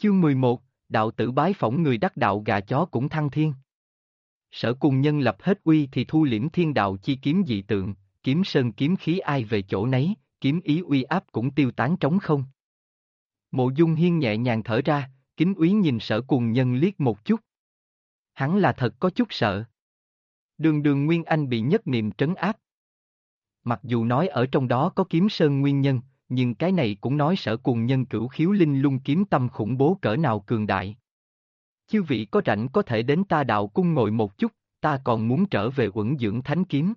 Chương 11, đạo tử bái phỏng người đắc đạo gà chó cũng thăng thiên. Sở Cùng Nhân lập hết uy thì thu liễm thiên đạo chi kiếm dị tượng, kiếm sơn kiếm khí ai về chỗ nấy, kiếm ý uy áp cũng tiêu tán trống không. Mộ Dung Hiên nhẹ nhàng thở ra, kính úy nhìn Sở Cùng Nhân liếc một chút. Hắn là thật có chút sợ. Đường Đường Nguyên Anh bị nhất niệm trấn áp. Mặc dù nói ở trong đó có kiếm sơn nguyên nhân, nhưng cái này cũng nói Sở Cùng Nhân cửu khiếu linh lung kiếm tâm khủng bố cỡ nào cường đại. Chư vị có rảnh có thể đến ta đạo cung ngồi một chút, ta còn muốn trở về uẩn dưỡng thánh kiếm.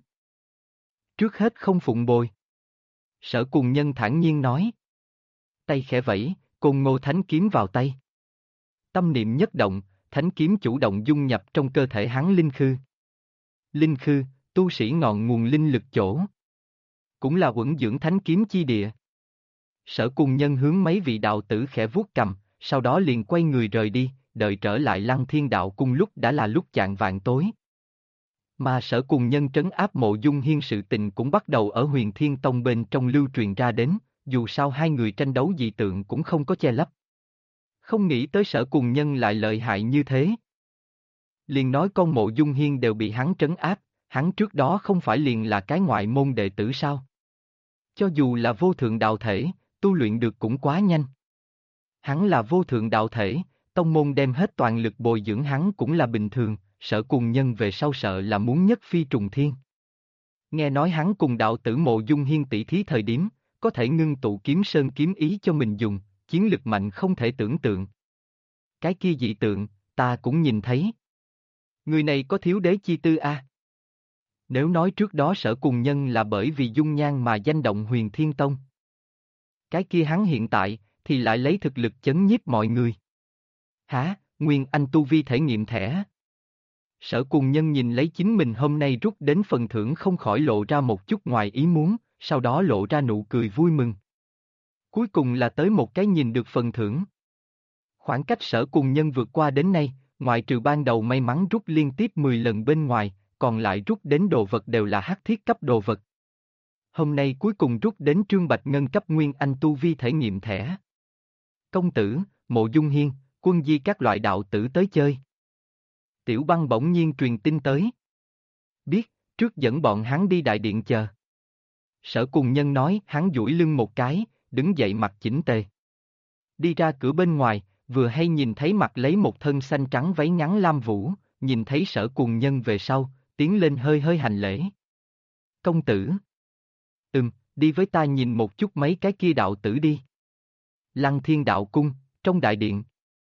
Trước hết không phụng bồi. Sở Cùng Nhân thản nhiên nói. Tay khẽ vẫy, Côn Ngô thánh kiếm vào tay. Tâm niệm nhất động, thánh kiếm chủ động dung nhập trong cơ thể hắn linh khư. Linh khư, tu sĩ ngọn nguồn linh lực chỗ. Cũng là uẩn dưỡng thánh kiếm chi địa. Sở Cùng Nhân hướng mấy vị đạo tử khẽ vuốt cầm, sau đó liền quay người rời đi, đợi trở lại Lăng Thiên đạo cung lúc đã là lúc chạng vạng tối. Mà Sở Cùng Nhân trấn áp Mộ Dung Hiên sự tình cũng bắt đầu ở Huyền Thiên Tông bên trong lưu truyền ra đến, dù sao hai người tranh đấu dị tượng cũng không có che lấp. Không nghĩ tới Sở Cùng Nhân lại lợi hại như thế. Liền nói con Mộ Dung Hiên đều bị hắn trấn áp, hắn trước đó không phải liền là cái ngoại môn đệ tử sao? Cho dù là vô thượng đạo thể, tu luyện được cũng quá nhanh. Hắn là vô thượng đạo thể, tông môn đem hết toàn lực bồi dưỡng hắn cũng là bình thường, Sở Cùng Nhân về sau sợ là muốn nhất phi trùng thiên. Nghe nói hắn cùng đạo tử Mộ Dung Hiên tỷ thí thời điểm, có thể ngưng tụ kiếm sơn kiếm ý cho mình dùng, chiến lực mạnh không thể tưởng tượng. Cái kia dị tượng, ta cũng nhìn thấy. Người này có thiếu đế chi tư a? Nếu nói trước đó Sở Cùng Nhân là bởi vì dung nhan mà danh động Huyền Thiên Tông. Cái kia hắn hiện tại, thì lại lấy thực lực chấn nhiếp mọi người. Hả, Nguyên Anh tu vi thể nghiệm thẻ. Sở Cùng Nhân nhìn lấy chính mình hôm nay rút đến phần thưởng không khỏi lộ ra một chút ngoài ý muốn, sau đó lộ ra nụ cười vui mừng. Cuối cùng là tới một cái nhìn được phần thưởng. Khoảng cách Sở Cùng Nhân vượt qua đến nay, ngoại trừ ban đầu may mắn rút liên tiếp 10 lần bên ngoài, còn lại rút đến đồ vật đều là hắc thiết cấp đồ vật. Hôm nay cuối cùng rút đến Trương Bạch Ngân cấp Nguyên Anh tu vi thể nghiệm thẻ. Công tử, Mộ Dung Hiên, Quân Di các loại đạo tử tới chơi. Tiểu Băng bỗng nhiên truyền tin tới. Biết, trước dẫn bọn hắn đi đại điện chờ. Sở Cùng Nhân nói, hắn duỗi lưng một cái, đứng dậy mặc chỉnh tề. Đi ra cửa bên ngoài, vừa hay nhìn thấy mặc lấy một thân xanh trắng váy ngắn lam vũ, nhìn thấy Sở Cùng Nhân về sau, tiến lên hơi hơi hành lễ. Công tử. Đi với ta nhìn một chút mấy cái kia đạo tử đi. Lăng Thiên đạo cung, trong đại điện.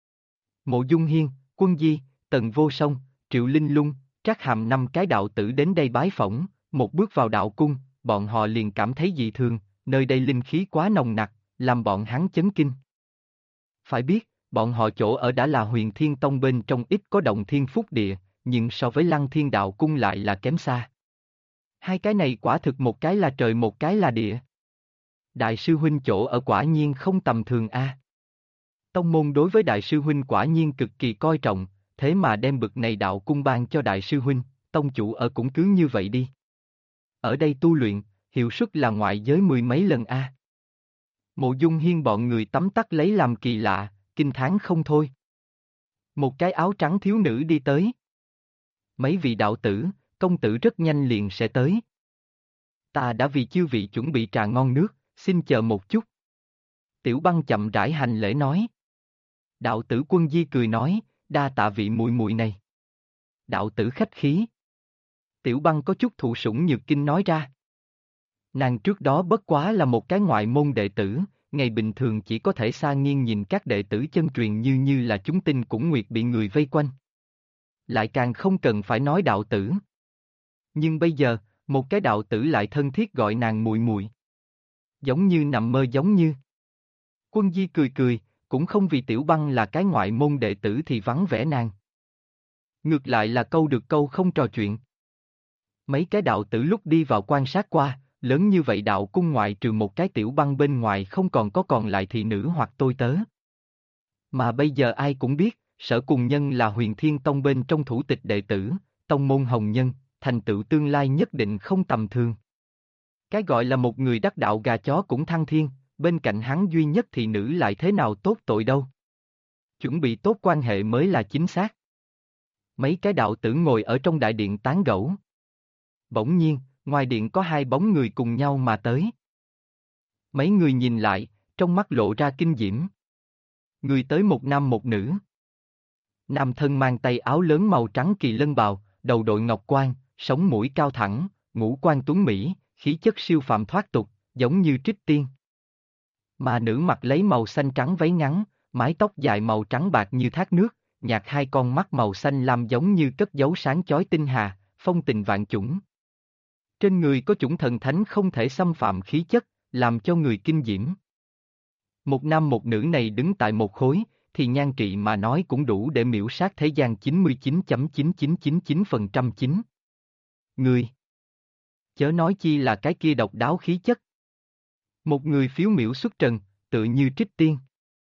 Mộ Dung Hiên, Quân Di, Tần Vô Song, Triệu Linh Lung, Trác Hàm 5 cái đạo tử đến đây bái phỏng, một bước vào đạo cung, bọn họ liền cảm thấy dị thường, nơi đây linh khí quá nồng nặc, làm bọn hắn chấn kinh. Phải biết, bọn họ chỗ ở đã là Huyền Thiên Tông bên trong ít có động thiên phúc địa, nhưng so với Lăng Thiên đạo cung lại là kém xa. Hai cái này quả thực một cái là trời một cái là địa. Đại sư huynh chỗ ở quả nhiên không tầm thường a. Tông môn đối với đại sư huynh quả nhiên cực kỳ coi trọng, thế mà đem bực này đạo cung ban cho đại sư huynh, tông chủ ở cũng cứ như vậy đi. Ở đây tu luyện, hiệu suất là ngoại giới 10 mấy lần a. Mộ Dung Hiên bọn người tấm tắc lấy làm kỳ lạ, kinh thán không thôi. Một cái áo trắng thiếu nữ đi tới. Mấy vị đạo tử, công tử rất nhanh liền sẽ tới. Ta đã vì chư vị chuẩn bị trà ngon nước, xin chờ một chút. Tiểu Băng chậm rãi hành lễ nói. Đạo tử Quân Di cười nói, đa tạ vị muội muội này. Đạo tử khách khí. Tiểu Băng có chút thụ sủng nhược kinh nói ra. Nàng trước đó bất quá là một cái ngoại môn đệ tử, ngày bình thường chỉ có thể xa nghiêng nhìn các đệ tử chân truyền như là chúng tinh cũng nguyệt bị người vây quanh. Lại càng không cần phải nói đạo tử. Nhưng bây giờ, một cái đạo tử lại thân thiết gọi nàng muội muội. Giống như nằm mơ giống như. Quân Di cười cười, cũng không vì Tiểu Băng là cái ngoại môn đệ tử thì vắng vẻ nàng. Ngược lại là câu được câu không trò chuyện. Mấy cái đạo tử lúc đi vào quan sát qua, lớn như vậy đạo cung ngoại trừ một cái Tiểu Băng bên ngoài không còn lại thị nữ hoặc tôi tớ. Mà bây giờ ai cũng biết, Sở Cùng Nhân là Huyền Thiên Tông bên trong thủ tịch đệ tử, tông môn hồng nhân, thành tựu tương lai nhất định không tầm thường. Cái gọi là một người đắc đạo gà chó cũng thăng thiên, bên cạnh hắn duy nhất thị nữ lại thế nào tốt tội đâu. Chuẩn bị tốt quan hệ mới là chính xác. Mấy cái đạo tử ngồi ở trong đại điện tán gẫu. Bỗng nhiên, ngoài điện có hai bóng người cùng nhau mà tới. Mấy người nhìn lại, trong mắt lộ ra kinh diễm. Người tới một nam một nữ. Nam thân mang tay áo lớn màu trắng kỳ lân bào, đầu đội ngọc quan, sống mũi cao thẳng, ngũ quan tuấn mỹ, khí chất siêu phàm thoát tục, giống như trích tiên. Mà nữ mặc lấy màu xanh trắng váy ngắn, mái tóc dài màu trắng bạc như thác nước, nhạt hai con mắt màu xanh lam giống như cất giấu sáng chói tinh hà, phong tình vạn chủng. Trên người có chủng thần thánh không thể xâm phạm khí chất, làm cho người kinh diễm. Một nam một nữ này đứng tại một khối, thì nhan trị mà nói cũng đủ để miễu sát thế gian 99.9999% chính. Người. Chớ nói chi là cái kia độc đáo khí chất. Một người phiếu miễu xuất trần, tựa như trích tiên.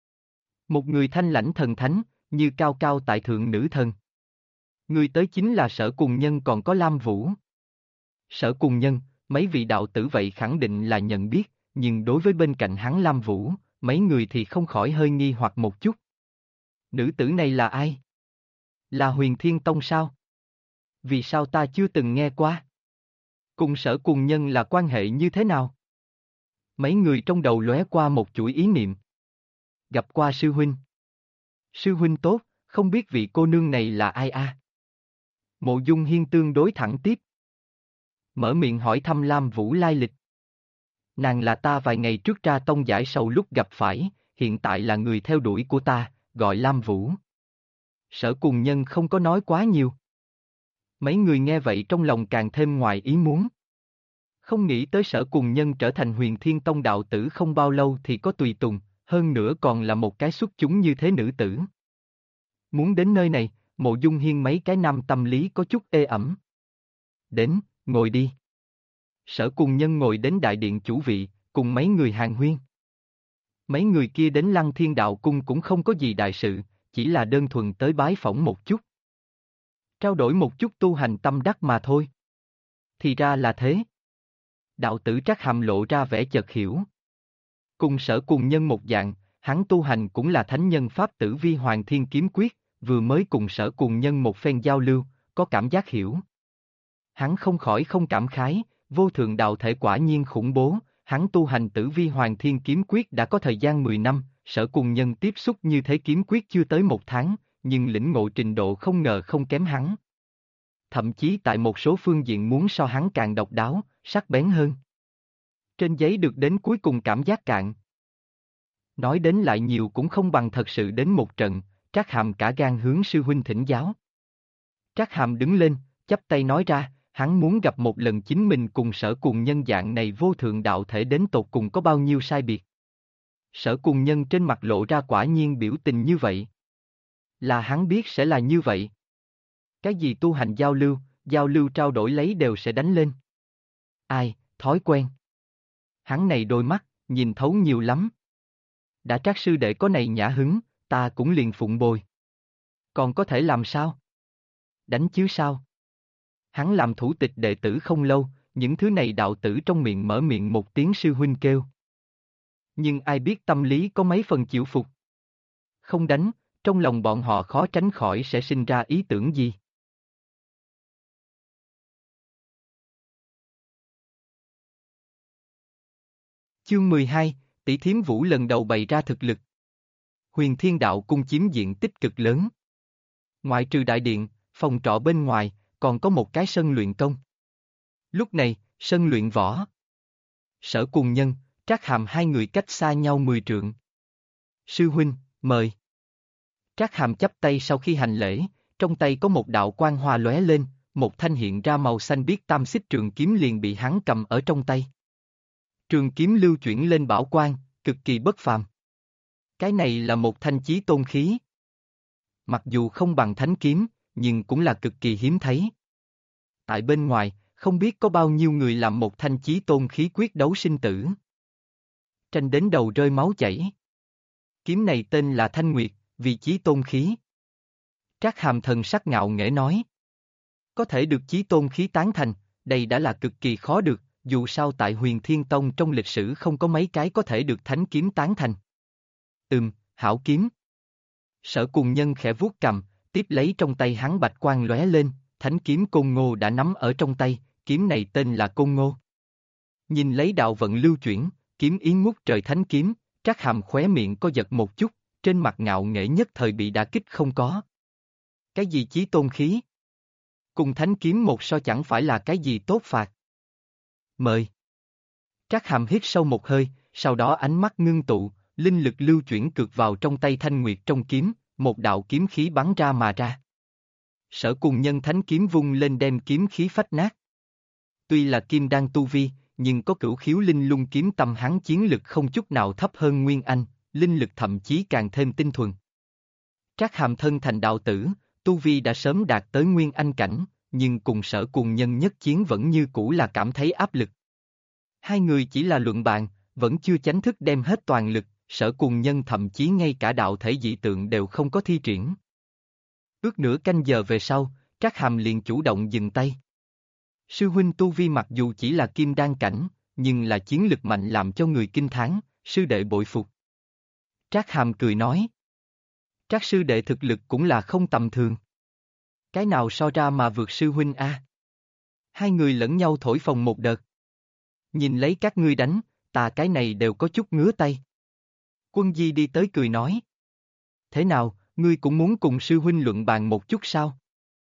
Một người thanh lãnh thần thánh, như cao cao tại thượng nữ thần. Người tới chính là Sở Cùng Nhân còn có Lam Vũ. Sở Cùng Nhân, mấy vị đạo tử vậy khẳng định là nhận biết, nhưng đối với bên cạnh hắn Lam Vũ, mấy người thì không khỏi hơi nghi hoặc một chút. Nữ tử này là ai? Là Huyền Thiên Tông sao? Vì sao ta chưa từng nghe qua? Cùng Sở Cùng Nhân là quan hệ như thế nào? Mấy người trong đầu lóe qua một chuỗi ý niệm. Gặp qua sư huynh. Sư huynh tốt, không biết vị cô nương này là ai a? Mộ Dung Hiên tương đối thẳng tiếp. Mở miệng hỏi thăm Lam Vũ lai lịch. Nàng là ta vài ngày trước ra tông giải sầu lúc gặp phải, hiện tại là người theo đuổi của ta, gọi Lam Vũ. Sở Cùng Nhân không có nói quá nhiều. Mấy người nghe vậy trong lòng càng thêm ngoài ý muốn. Không nghĩ tới Sở Cùng Nhân trở thành Huyền Thiên Tông đạo tử không bao lâu thì có tùy tùng, hơn nữa còn là một cái xuất chúng như thế nữ tử. Muốn đến nơi này, Mộ Dung Hiên mấy cái nam tâm lý có chút ê ẩm. Đến, ngồi đi. Sở Cùng Nhân ngồi đến đại điện chủ vị, cùng mấy người hàn huyên. Mấy người kia đến Lăng Thiên Đạo Cung cũng không có gì đại sự, chỉ là đơn thuần tới bái phỏng một chút. Trao đổi một chút tu hành tâm đắc mà thôi. Thì ra là thế. Đạo tử Trác Hàm lộ ra vẻ chợt hiểu. Cùng Sở Cùng Nhân một dạng, hắn tu hành cũng là thánh nhân pháp tử vi Hoàng Thiên Kiếm Quyết, vừa mới cùng Sở Cùng Nhân một phen giao lưu, có cảm giác hiểu. Hắn không khỏi không cảm khái, vô thượng đạo thể quả nhiên khủng bố, hắn tu hành tử vi Hoàng Thiên Kiếm Quyết đã có thời gian 10 năm, Sở Cùng Nhân tiếp xúc như thế kiếm quyết chưa tới 1 tháng, nhưng lĩnh ngộ trình độ không ngờ không kém hắn. Thậm chí tại một số phương diện muốn so hắn càng độc đáo, sắc bén hơn. Trên giấy được đến cuối cùng cảm giác cạn. Nói đến lại nhiều cũng không bằng thật sự đến một trận, Trác Hàm cả gan hướng sư huynh thỉnh giáo. Trác Hàm đứng lên, chắp tay nói ra, hắn muốn gặp một lần chính mình cùng Sở Cùng Nhân dạng này vô thượng đạo thể đến tột cùng có bao nhiêu sai biệt. Sở Cùng Nhân trên mặt lộ ra quả nhiên biểu tình như vậy. Là hắn biết sẽ là như vậy. Cái gì tu hành giao lưu trao đổi lấy đều sẽ đánh lên. Ai, thói quen. Hắn này đôi mắt, nhìn thấu nhiều lắm. Đã Trác sư đệ có này nhã hứng, ta cũng liền phụng bồi. Còn có thể làm sao? Đánh chứ sao? Hắn làm thủ tịch đệ tử không lâu, những thứ này đạo tử trong miệng mở miệng một tiếng sư huynh kêu. Nhưng ai biết tâm lý có mấy phần chịu phục. Không đánh, trong lòng bọn họ khó tránh khỏi sẽ sinh ra ý tưởng gì. Chương 12, tỷ thiếm vũ lần đầu bày ra thực lực. Huyền Thiên Đạo Cung chiếm diện tích cực lớn. Ngoại trừ đại điện, phòng trọ bên ngoài, còn có một cái sân luyện công. Lúc này, sân luyện võ. Sở Cùng Nhân, Trác Hàm hai người cách xa nhau 10 trượng. Sư huynh, mời. Trác Hàm chắp tay sau khi hành lễ, trong tay có một đạo quang hoa lóe lên, một thanh hiện ra màu xanh biếc tam xích trường kiếm liền bị hắn cầm ở trong tay. Trường kiếm lưu chuyển lên bảo quang, cực kỳ bất phàm. Cái này là một thanh chí tôn khí. Mặc dù không bằng thánh kiếm, nhưng cũng là cực kỳ hiếm thấy. Tại bên ngoài, không biết có bao nhiêu người làm một thanh chí tôn khí quyết đấu sinh tử. Tranh đến đầu rơi máu chảy. Kiếm này tên là Thanh Nguyệt, vì chí tôn khí. Trác Hàm thần sắc ngạo nghễ nói. Có thể được chí tôn khí tán thành, đây đã là cực kỳ khó được, dù sao tại Huyền Thiên Tông trong lịch sử không có mấy cái có thể được thánh kiếm tán thành. Hảo kiếm. Sở Cùng Nhân khẽ vuốt cằm, tiếp lấy trong tay hắn bạch quang lóe lên, thánh kiếm Côn Ngô đã nắm ở trong tay, kiếm này tên là Côn Ngô. Nhìn lấy đạo vận lưu chuyển, kiếm ý ngút trời thánh kiếm, Trác Hàm khóe miệng có giật một chút, trên mặt ngạo nghễ nhất thời bị đả kích không có. Cái gì chí tôn khí? Cùng thánh kiếm một so chẳng phải là cái gì tốt phạt. Mời. Trác Hàm hít sâu một hơi, sau đó ánh mắt ngưng tụ, linh lực lưu chuyển cực vào trong tay Thanh Nguyệt trong kiếm, một đạo kiếm khí bắn ra mà ra. Sở Cùng Nhân thánh kiếm vung lên đem kiếm khí phách nát. Tuy là kim đan tu vi, nhưng có cửu khiếu linh lung kiếm tâm hắn chiến lực không chút nào thấp hơn Nguyên Anh, linh lực thậm chí càng thêm tinh thuần. Trác Hàm thân thành đạo tử, tu vi đã sớm đạt tới Nguyên Anh cảnh, nhưng cùng Sở Cùng Nhân nhất chiến vẫn như cũ là cảm thấy áp lực. Hai người chỉ là luận bàn, vẫn chưa chánh thức đem hết toàn lực, Sở Cùng Nhân thậm chí ngay cả đạo thể dị tượng đều không có thi triển. Ước nửa canh giờ về sau, Trác Hàm liền chủ động dừng tay. Sư huynh tu vi mặc dù chỉ là kim đan cảnh, nhưng là chiến lực mạnh làm cho người kinh thán, sư đệ bội phục. Trác Hàm cười nói. Trác sư đệ thực lực cũng là không tầm thường. Cái nào so ra mà vượt sư huynh a? Hai người lẫn nhau thổi phồng một đợt. Nhìn lấy các ngươi đánh, ta cái này đều có chút ngứa tay. Quân Di đi tới cười nói. Thế nào, ngươi cũng muốn cùng sư huynh luận bàn một chút sao?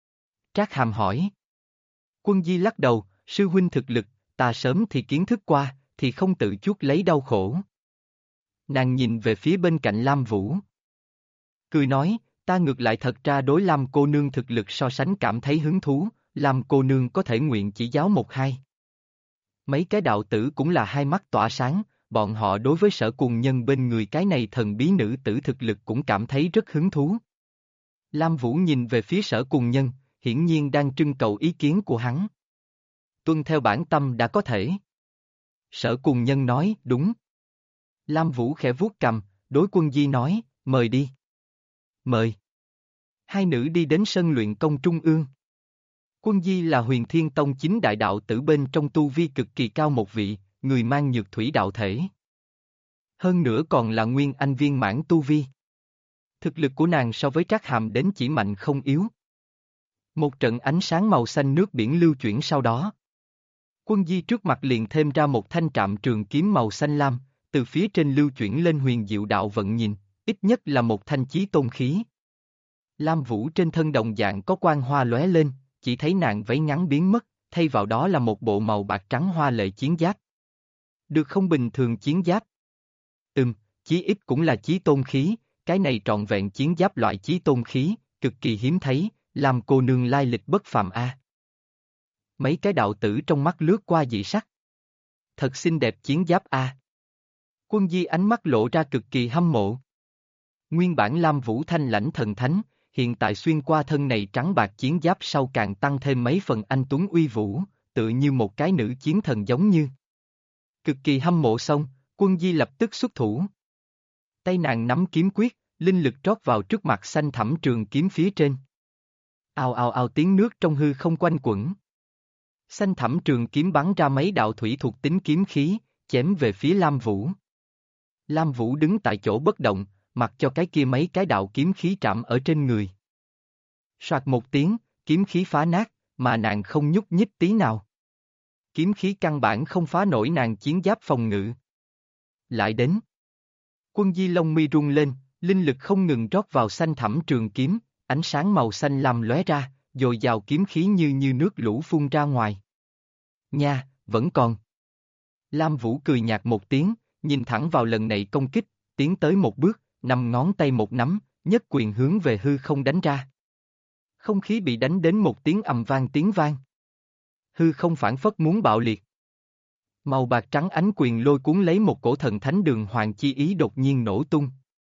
Trác Hàm hỏi. Quân Di lắc đầu, sư huynh thực lực, ta sớm thì kiến thức qua, thì không tự chuốc lấy đau khổ. Nàng nhìn về phía bên cạnh Lam Vũ. Cười nói, ta ngược lại thật ra đối Lam cô nương thực lực so sánh cảm thấy hứng thú, Lam cô nương có thể nguyện chỉ giáo một hai. Mấy cái đạo tử cũng là hai mắt tỏa sáng, bọn họ đối với Sở Cùng Nhân bên người cái này thần bí nữ tử thực lực cũng cảm thấy rất hứng thú. Lam Vũ nhìn về phía Sở Cùng Nhân, hiển nhiên đang trưng cầu ý kiến của hắn. Tuân theo bản tâm đã có thể. Sở Cùng Nhân nói, đúng. Lam Vũ khẽ vuốt cằm, đối Quân Di nói, mời đi. Mời. Hai nữ đi đến sân luyện công trung ương. Quân Di là Huyền Thiên Tông chính đại đạo tử bên trong tu vi cực kỳ cao một vị, người mang nhược thủy đạo thể. Hơn nữa còn là Nguyên Anh viên mãn tu vi. Thực lực của nàng so với Trác Hàm đến chỉ mạnh không yếu. Một trận ánh sáng màu xanh nước biển lưu chuyển sau đó. Quân Di trước mặt liền thêm ra một thanh trạm trường kiếm màu xanh lam, từ phía trên lưu chuyển lên huyền diệu đạo vận nhìn, ít nhất là một thanh chí tôn khí. Lam Vũ trên thân đồng dạng có quang hoa lóe lên, chỉ thấy nàng váy ngắn biến mất, thay vào đó là một bộ màu bạc trắng hoa lệ chiến giáp. Được không bình thường chiến giáp? Chí ít cũng là chí tôn khí, cái này trọn vẹn chiến giáp loại chí tôn khí, cực kỳ hiếm thấy, làm cô nương lai lịch bất phàm a. Mấy cái đạo tử trong mắt lướt qua dị sắc. Thật xinh đẹp chiến giáp a. Quân Di ánh mắt lộ ra cực kỳ hâm mộ. Nguyên bản Lam Vũ thanh lãnh thần thánh, hiện tại xuyên qua thân này trắng bạc chiến giáp sau càng tăng thêm mấy phần anh tuấn uy vũ, tự như một cái nữ chiến thần giống như. Cực kỳ hâm mộ xong, Quân Di lập tức xuất thủ. Tay nàng nắm kiếm quyết, linh lực trót vào trước mặt xanh thẳm trường kiếm phía trên. Ào ào ào tiếng nước trong hư không quanh quẩn. Xanh thẳm trường kiếm bắn ra mấy đạo thủy thuộc tính kiếm khí, chém về phía Lam Vũ. Lam Vũ đứng tại chỗ bất động, mặc cho cái kia mấy cái đạo kiếm khí trảm ở trên người. Soạt một tiếng, kiếm khí phá nát, mà nàng không nhúc nhích tí nào. Kiếm khí căn bản không phá nổi nàng chiến giáp phòng ngự. Lại đến. Quân Di lông mi rung lên, linh lực không ngừng rót vào xanh thẳm trường kiếm, ánh sáng màu xanh lam lóe ra, dồi dào kiếm khí như nước lũ phun ra ngoài. Nha, vẫn còn. Lam Vũ cười nhạt một tiếng, nhìn thẳng vào lần này công kích, tiến tới một bước, 5 ngón tay một nắm, nhất quyền hướng về hư không đánh ra. Không khí bị đánh đến một tiếng ầm vang tiếng vang. Hư không phảng phất muốn bạo liệt. Màu bạc trắng ánh quyền lôi cuốn lấy một cổ thần thánh đường hoàng chi ý đột nhiên nổ tung.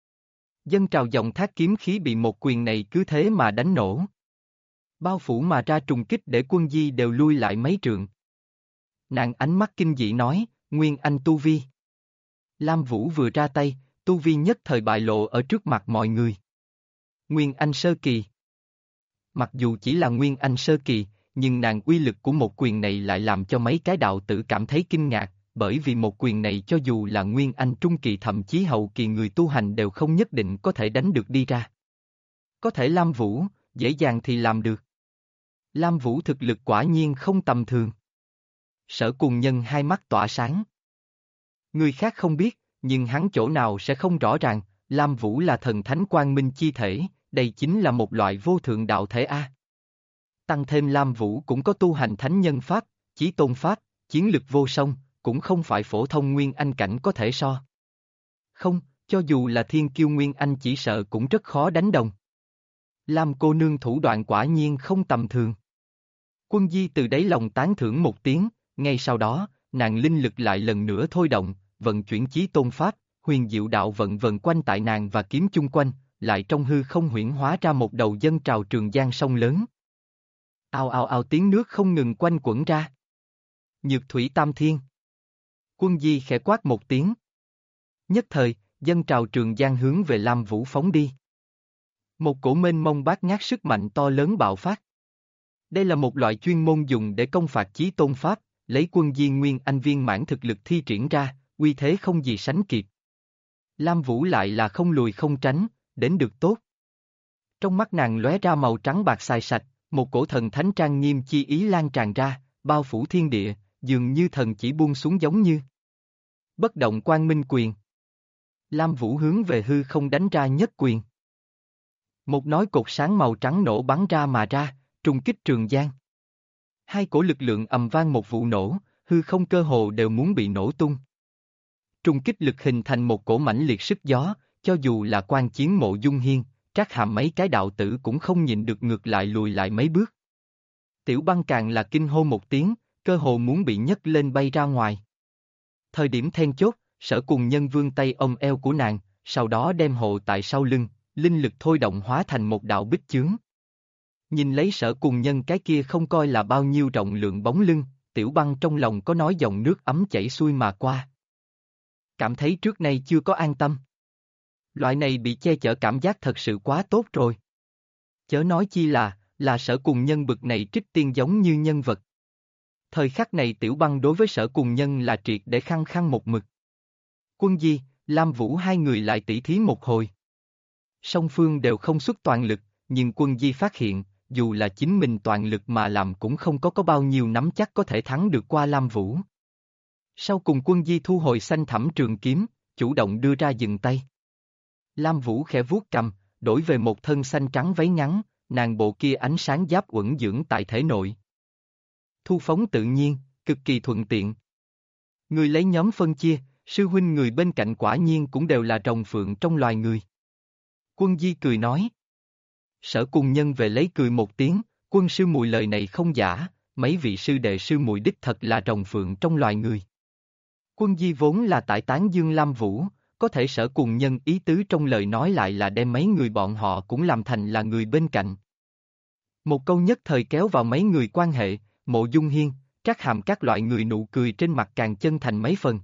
Dâng trào dòng thác kiếm khí bị một quyền này cứ thế mà đánh nổ. Bao phủ mà ra trùng kích để Quân Di đều lui lại mấy trượng. Nàng ánh mắt kinh dị nói, Nguyên Anh tu vi. Lam Vũ vừa ra tay, tu vi nhất thời bại lộ ở trước mặt mọi người. Nguyên Anh sơ kỳ. Mặc dù chỉ là Nguyên Anh sơ kỳ, nhưng nàng uy lực của một quyền này lại làm cho mấy cái đạo tử cảm thấy kinh ngạc, bởi vì một quyền này cho dù là Nguyên Anh trung kỳ thậm chí hậu kỳ người tu hành đều không nhất định có thể đánh được đi ra. Có thể Lam Vũ, dễ dàng thì làm được. Lam Vũ thực lực quả nhiên không tầm thường. Sở Cùng Nhân hai mắt tỏa sáng. Người khác không biết, nhưng hắn chỗ nào sẽ không rõ ràng, Lam Vũ là thần thánh quang minh chi thể, đây chính là một loại vô thượng đạo thể A. Tăng thêm Lam Vũ cũng có tu hành thánh nhân pháp, chí tôn pháp, chiến lực vô song, cũng không phải phổ thông nguyên anh cảnh có thể so. Không, cho dù là thiên kiêu nguyên anh chỉ sợ cũng rất khó đánh đồng. Lam cô nương thủ đoạn quả nhiên không tầm thường. Quân Di từ đáy lòng tán thưởng một tiếng, ngay sau đó, nàng linh lực lại lần nữa thôi động, vận chuyển chí tôn pháp, huyền diệu đạo vận vần quanh tại nàng và kiếm chung quanh, lại trong hư không huyễn hóa ra một đầu dân trào trường giang sông lớn. Ao ao ao tiếng nước không ngừng quanh quẩn ra. Nhược thủy tam thiên. Quân Di khẽ quát một tiếng. Nhất thời, dân trào trường giang hướng về Lam Vũ phóng đi. Một cổ mênh mông bát ngát sức mạnh to lớn bạo phát. Đây là một loại chuyên môn dùng để công phạt chí tôn pháp, lấy Quân Di nguyên anh viên mãn thực lực thi triển ra, uy thế không gì sánh kịp. Lam Vũ lại là không lùi không tránh, đến được tốt. Trong mắt nàng lóe ra màu trắng bạc xài sạch, một cổ thần thánh trang nghiêm chi ý lan tràn ra, bao phủ thiên địa, dường như thần chỉ buông xuống giống như bất động quang minh quyền. Lam Vũ hướng về hư không đánh ra nhất quyền. Một nói cột sáng màu trắng nổ bắn ra mà ra, trùng kích trường giang. Hai cổ lực lượng ầm vang một vụ nổ, hư không cơ hồ đều muốn bị nổ tung. Trùng kích lực hình thành một cổ mãnh liệt sức gió, cho dù là quan chiến Mộ Dung Hiên, Trác Hàm mấy cái đạo tử cũng không nhìn được ngược lại lùi lại mấy bước. Tiểu Băng càng là kinh hô một tiếng, cơ hồ muốn bị nhấc lên bay ra ngoài. Thời điểm then chốt, Sở Cùng Nhân vươn tay ôm eo của nàng, sau đó đem hộ tại sau lưng, linh lực thôi động hóa thành một đạo bích chướng. Nhìn lấy Sở Cùng Nhân cái kia không coi là bao nhiêu rộng lượng bóng lưng, Tiểu Băng trong lòng có nói dòng nước ấm chảy xuôi mà qua. Cảm thấy trước nay chưa có an tâm. Loại này bị che chở cảm giác thật sự quá tốt rồi. Chớ nói chi là Sở Cùng Nhân bực này trích tiên giống như nhân vật. Thời khắc này Tiểu Băng đối với Sở Cùng Nhân là triệt để khăng khăng một mực. Quân Di, Lam Vũ hai người lại tỉ thí một hồi. Song phương đều không xuất toàn lực, nhưng Quân Di phát hiện, dù là chính mình toàn lực mà làm cũng không có bao nhiêu nắm chắc có thể thắng được qua Lam Vũ. Sau cùng Quân Di thu hồi xanh thẳm trường kiếm, chủ động đưa ra dừng tay. Lam Vũ khẽ vuốt cầm, đổi về một thân xanh trắng váy ngắn, nàng bộ kia ánh sáng giáp uẩn dưỡng tại thể nội. Thu phóng tự nhiên, cực kỳ thuận tiện. Người lấy nhóm phân chia, sư huynh người bên cạnh quả nhiên cũng đều là rồng phượng trong loài người. Quân Di cười nói. Sở Cùng Nhân về lấy cười một tiếng, quân sư muội lời này không giả, mấy vị sư đệ sư muội đích thật là rồng phượng trong loài người. Quân Di vốn là tại tán dương Lam Vũ, có thể Sở Cùng Nhân ý tứ trong lời nói lại là đem mấy người bọn họ cũng làm thành là người bên cạnh. Một câu nhất thời kéo vào mấy người quan hệ, Mộ Dung Hiên, Trác Hàm các loại người nụ cười trên mặt càng chân thành mấy phần.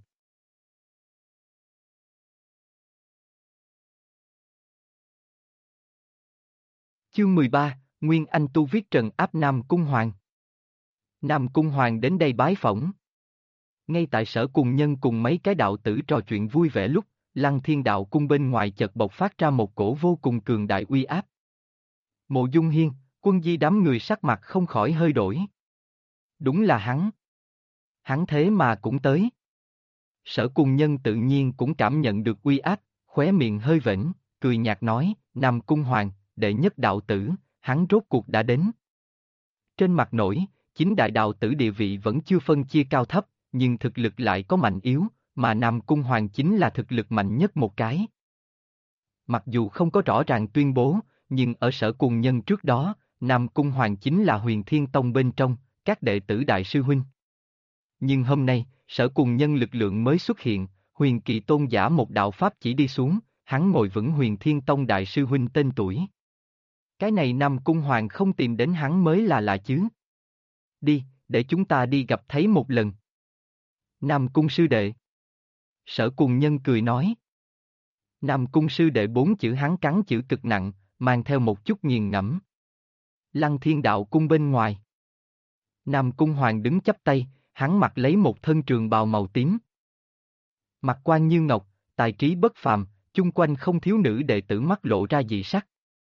Chương 13, Nguyên Anh tu viết trần áp Nam Cung Hoàng. Nam Cung Hoàng đến đây bái phỏng. Ngay tại Sở Cùng Nhân cùng mấy cái đạo tử trò chuyện vui vẻ lúc, Lăng Thiên đạo cung bên ngoài chợt bộc phát ra một cổ vô cùng cường đại uy áp. Mộ Dung Hiên, Quân Di đám người sắc mặt không khỏi hơi đổi. Đúng là hắn. Hắn thế mà cũng tới. Sở Cùng Nhân tự nhiên cũng cảm nhận được uy áp, khóe miệng hơi vểnh, cười nhạt nói, Nam Cung Hoàng, đệ nhất đạo tử, hắn rốt cuộc đã đến. Trên mặt nổi, chính đại đạo tử địa vị vẫn chưa phân chia cao thấp, nhưng thực lực lại có mạnh yếu, mà Nam Cung Hoàng chính là thực lực mạnh nhất một cái. Mặc dù không có rõ ràng tuyên bố, nhưng ở Sở Cùng Nhân trước đó, Nam Cung Hoàng chính là Huyền Thiên Tông bên trong, các đệ tử đại sư huynh. Nhưng hôm nay, Sở Cùng Nhân lực lượng mới xuất hiện, Huyền Kỳ tôn giả một đạo pháp chỉ đi xuống, hắn ngồi vững Huyền Thiên Tông đại sư huynh tên tuổi. Cái này Nam Cung Hoàng không tìm đến hắn mới là lạ chứ. Đi, để chúng ta đi gặp thấy một lần. Nam Cung sư đệ. Sở Cùng Nhân cười nói. Nam Cung sư đệ bốn chữ hắn cắn chữ cực nặng, mang theo một chút nghiền ngẫm. Lăng Thiên đạo cung bên ngoài. Nam Cung Hoàng đứng chắp tay, hắn mặc lấy một thân trường bào màu tím. Mặt quan như ngọc, tài trí bất phàm, chung quanh không thiếu nữ đệ tử mắt lộ ra dị sắc.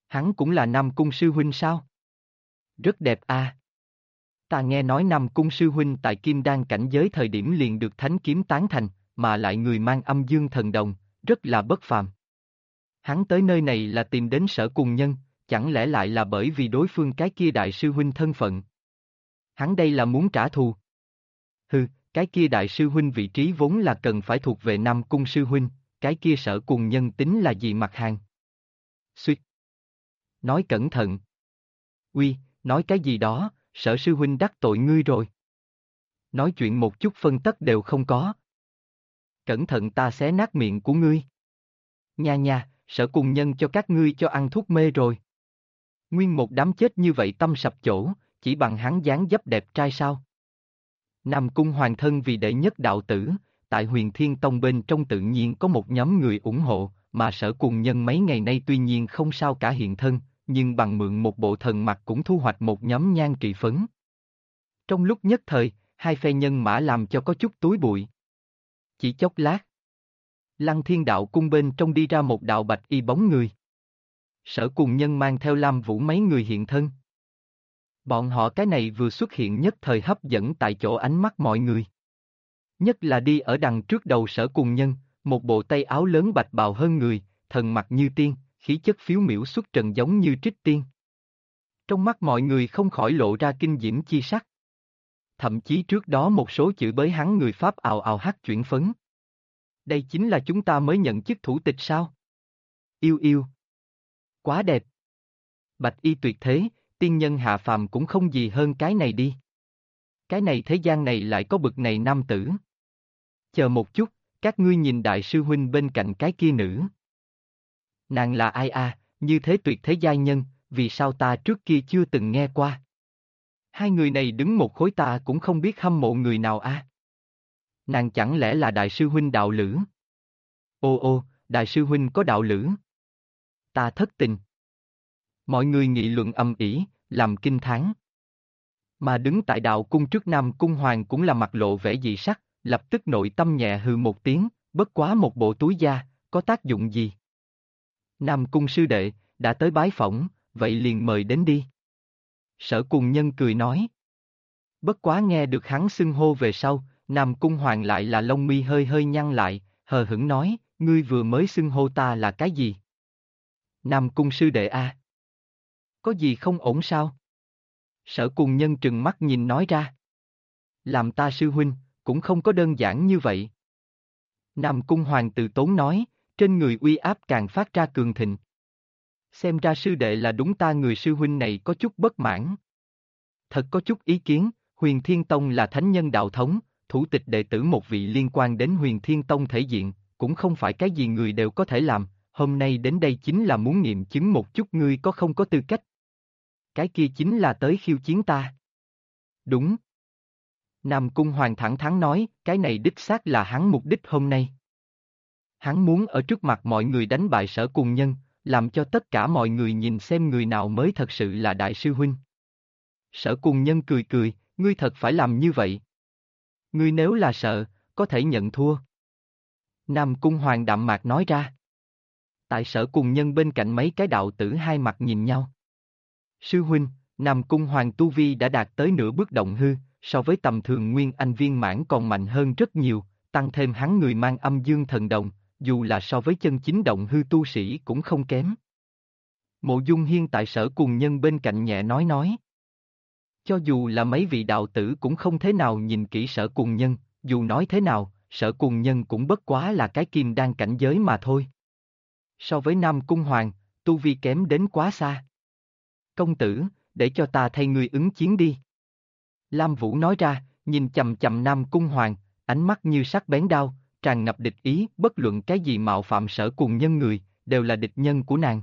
Hắn cũng là Nam Cung sư huynh sao? Rất đẹp a. Ta nghe nói Nam Cung sư huynh tại Kim Đan cảnh giới thời điểm liền được thánh kiếm tán thành, mà lại người mang âm dương thần đồng, rất là bất phàm. Hắn tới nơi này là tìm đến Sở Cùng Nhân, chẳng lẽ lại là bởi vì đối phương cái kia đại sư huynh thân phận? Hắn đây là muốn trả thù. Hừ, cái kia đại sư huynh vị trí vốn là cần phải thuộc về Nam Cung sư huynh, cái kia Sở Cùng Nhân tính là gì mặt hàng? Suýt. Nói cẩn thận. Uy, nói cái gì đó, Sở sư huynh đắc tội ngươi rồi. Nói chuyện một chút phân tất đều không có. Cẩn thận ta xé nát miệng của ngươi. Nha nha, Sở Cùng Nhân cho các ngươi cho ăn thuốc mê rồi. Nguyên một đám chết như vậy tâm sập chỗ, chỉ bằng hắn dáng dấp đẹp trai sao? Nam Cung Hoàng thân vì đệ nhất đạo tử, tại Huyền Thiên Tông bên trong tự nhiên có một nhóm người ủng hộ, mà Sở Cùng Nhân mấy ngày nay tuy nhiên không sao cả hiện thân, nhưng bằng mượn một bộ thần mặt cũng thu hoạch một nhóm nhan trị phấn. Trong lúc nhất thời, hai phe nhân mã làm cho có chút túi bụi. Chỉ chốc lát, Lăng Thiên Đạo cung bên trong đi ra một đạo bạch y bóng người. Sở Cùng Nhân mang theo Lam Vũ mấy người hiện thân. Bọn họ cái này vừa xuất hiện nhất thời hấp dẫn tại chỗ ánh mắt mọi người. Nhất là đi ở đằng trước đầu Sở Cùng Nhân, một bộ tay áo lớn bạch bào hơn người, thần mặt như tiên, khí chất phiếu miểu xuất trần giống như trích tiên. Trong mắt mọi người không khỏi lộ ra kinh diễm chi sắc. Thậm chí trước đó một số chữ bới hắn người Pháp ào ào hát chuyển phấn. Đây chính là chúng ta mới nhận chức thủ tịch sao? Yêu yêu. Quá đẹp. Bạch y tuyệt thế, tiên nhân hạ phàm cũng không gì hơn cái này đi. Cái này thế gian này lại có bực này nam tử. Chờ một chút, các ngươi nhìn đại sư huynh bên cạnh cái kia nữ. Nàng là ai a? Như thế tuyệt thế giai nhân, vì sao ta trước kia chưa từng nghe qua? Hai người này đứng một khối ta cũng không biết hâm mộ người nào a. Nàng chẳng lẽ là đại sư huynh đạo lữ? Ô ô, đại sư huynh có đạo lữ. Ta thất tình. Mọi người nghị luận ầm ĩ, làm kinh thán. Mà đứng tại đạo cung trước Nam Cung Hoàng cũng là mặt lộ vẻ dị sắc, lập tức nội tâm nhẹ hừ một tiếng, bất quá một bộ túi da, có tác dụng gì? Nam Cung sư đệ, đã tới bái phỏng, vậy liền mời đến đi. Sở Cùng Nhân cười nói. Bất quá nghe được hắn xưng hô về sau, Nam Cung Hoàng lại là lông mi hơi hơi nhăn lại, hờ hững nói, ngươi vừa mới xưng hô ta là cái gì? Nam Cung sư đệ a. Có gì không ổn sao? Sở Cùng Nhân trừng mắt nhìn nói ra. Làm ta sư huynh, cũng không có đơn giản như vậy. Nam Cung Hoàng từ tốn nói, trên người uy áp càng phát ra cường thịnh. Xem ra sư đệ là đúng ta người sư huynh này có chút bất mãn. Thật có chút ý kiến, Huyền Thiên Tông là thánh nhân đạo thống, thủ tịch đệ tử một vị liên quan đến Huyền Thiên Tông thể diện, cũng không phải cái gì người đều có thể làm, hôm nay đến đây chính là muốn nghiệm chứng một chút ngươi có không có tư cách. Cái kia chính là tới khiêu chiến ta. Đúng. Nam Cung Hoàng thẳng thắn nói, cái này đích xác là hắn mục đích hôm nay. Hắn muốn ở trước mặt mọi người đánh bại Sở Cùng Nhân, làm cho tất cả mọi người nhìn xem người nào mới thật sự là đại sư huynh. Sở Cùng Nhân cười cười, ngươi thật phải làm như vậy. Ngươi nếu là sợ, có thể nhận thua. Nam Cung Hoàng đạm mạc nói ra. Tại Sở Cùng Nhân bên cạnh mấy cái đạo tử hai mặt nhìn nhau. Sư huynh, Nam Cung Hoàng tu vi đã đạt tới nửa bước động hư, so với tầm thường Nguyên Anh viên mãn còn mạnh hơn rất nhiều, tăng thêm hắn người mang âm dương thần đồng, dù là so với chân chính động hư tu sĩ cũng không kém. Mộ Dung Hiên tại Sở Cùng Nhân bên cạnh nhẹ nói. Cho dù là mấy vị đạo tử cũng không thế nào nhìn kỹ Sở Cùng Nhân, dù nói thế nào, Sở Cùng Nhân cũng bất quá là cái kim đan cảnh giới mà thôi. So với Nam Cung Hoàng, tu vi kém đến quá xa. Công tử, để cho ta thay ngươi ứng chiến đi. Lam Vũ nói ra, nhìn chầm chầm Nam Cung Hoàng, ánh mắt như sắc bén đao, tràn ngập địch ý, bất luận cái gì mạo phạm Sở Cùng Nhân người, đều là địch nhân của nàng.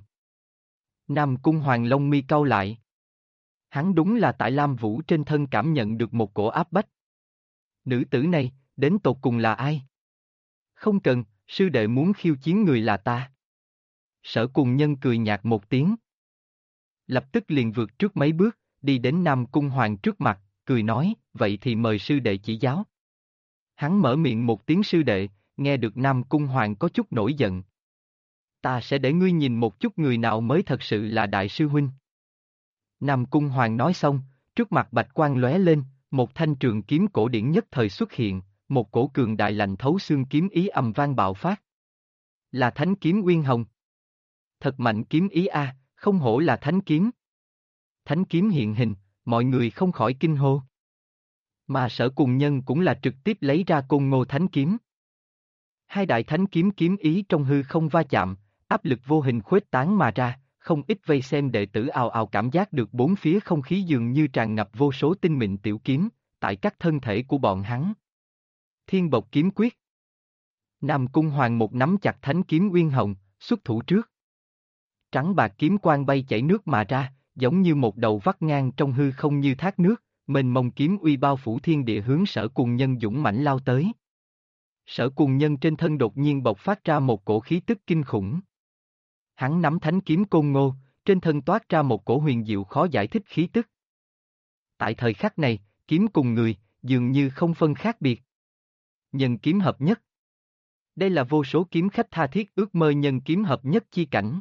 Nam Cung Hoàng lông mi cau lại. Hắn đúng là tại Lam Vũ trên thân cảm nhận được một cổ áp bách. Nữ tử này, đến tột cùng là ai? Không cần, sư đệ muốn khiêu chiến người là ta. Sở Cùng Nhân cười nhạt một tiếng. Lập tức liền vượt trước mấy bước, đi đến Nam Cung Hoàng trước mặt, cười nói, vậy thì mời sư đệ chỉ giáo. Hắn mở miệng một tiếng sư đệ, nghe được Nam Cung Hoàng có chút nổi giận. Ta sẽ để ngươi nhìn một chút người nào mới thật sự là đại sư huynh. Nam Cung Hoàng nói xong, trước mặt bạch quang lóe lên, một thanh trường kiếm cổ điển nhất thời xuất hiện, một cổ cường đại lạnh thấu xương kiếm ý ầm vang bạo phát. Là thánh kiếm Uyên Hồng. Thật mạnh kiếm ý a, không hổ là thánh kiếm. Thánh kiếm hiện hình, mọi người không khỏi kinh hô. Mà Sở Cùng Nhân cũng là trực tiếp lấy ra Côn Ngô Thánh Kiếm. Hai đại thánh kiếm kiếm ý trong hư không va chạm, áp lực vô hình khuếch tán mà ra, không ít vây xem đệ tử ào ào cảm giác được bốn phía không khí dường như tràn ngập vô số tinh mịn tiểu kiếm, tại các thân thể của bọn hắn. Thiên Bộc Kiếm Quyết. Nam Cung Hoàng một nắm chặt thánh kiếm Uyên Hồng, xuất thủ trước. Trắng bạc kiếm quang bay chảy nước mà ra, giống như một đầu vắt ngang trong hư không như thác nước, mênh mông kiếm uy bao phủ thiên địa hướng Sở Cùng Nhân dũng mãnh lao tới. Sở Cùng Nhân trên thân đột nhiên bộc phát ra một cổ khí tức kinh khủng. Hắn nắm thánh kiếm Côn Ngô, trên thân toát ra một cổ huyền diệu khó giải thích khí tức. Tại thời khắc này, kiếm cùng người, dường như không phân khác biệt. Nhân kiếm hợp nhất. Đây là vô số kiếm khách tha thiết ước mơ nhân kiếm hợp nhất chi cảnh.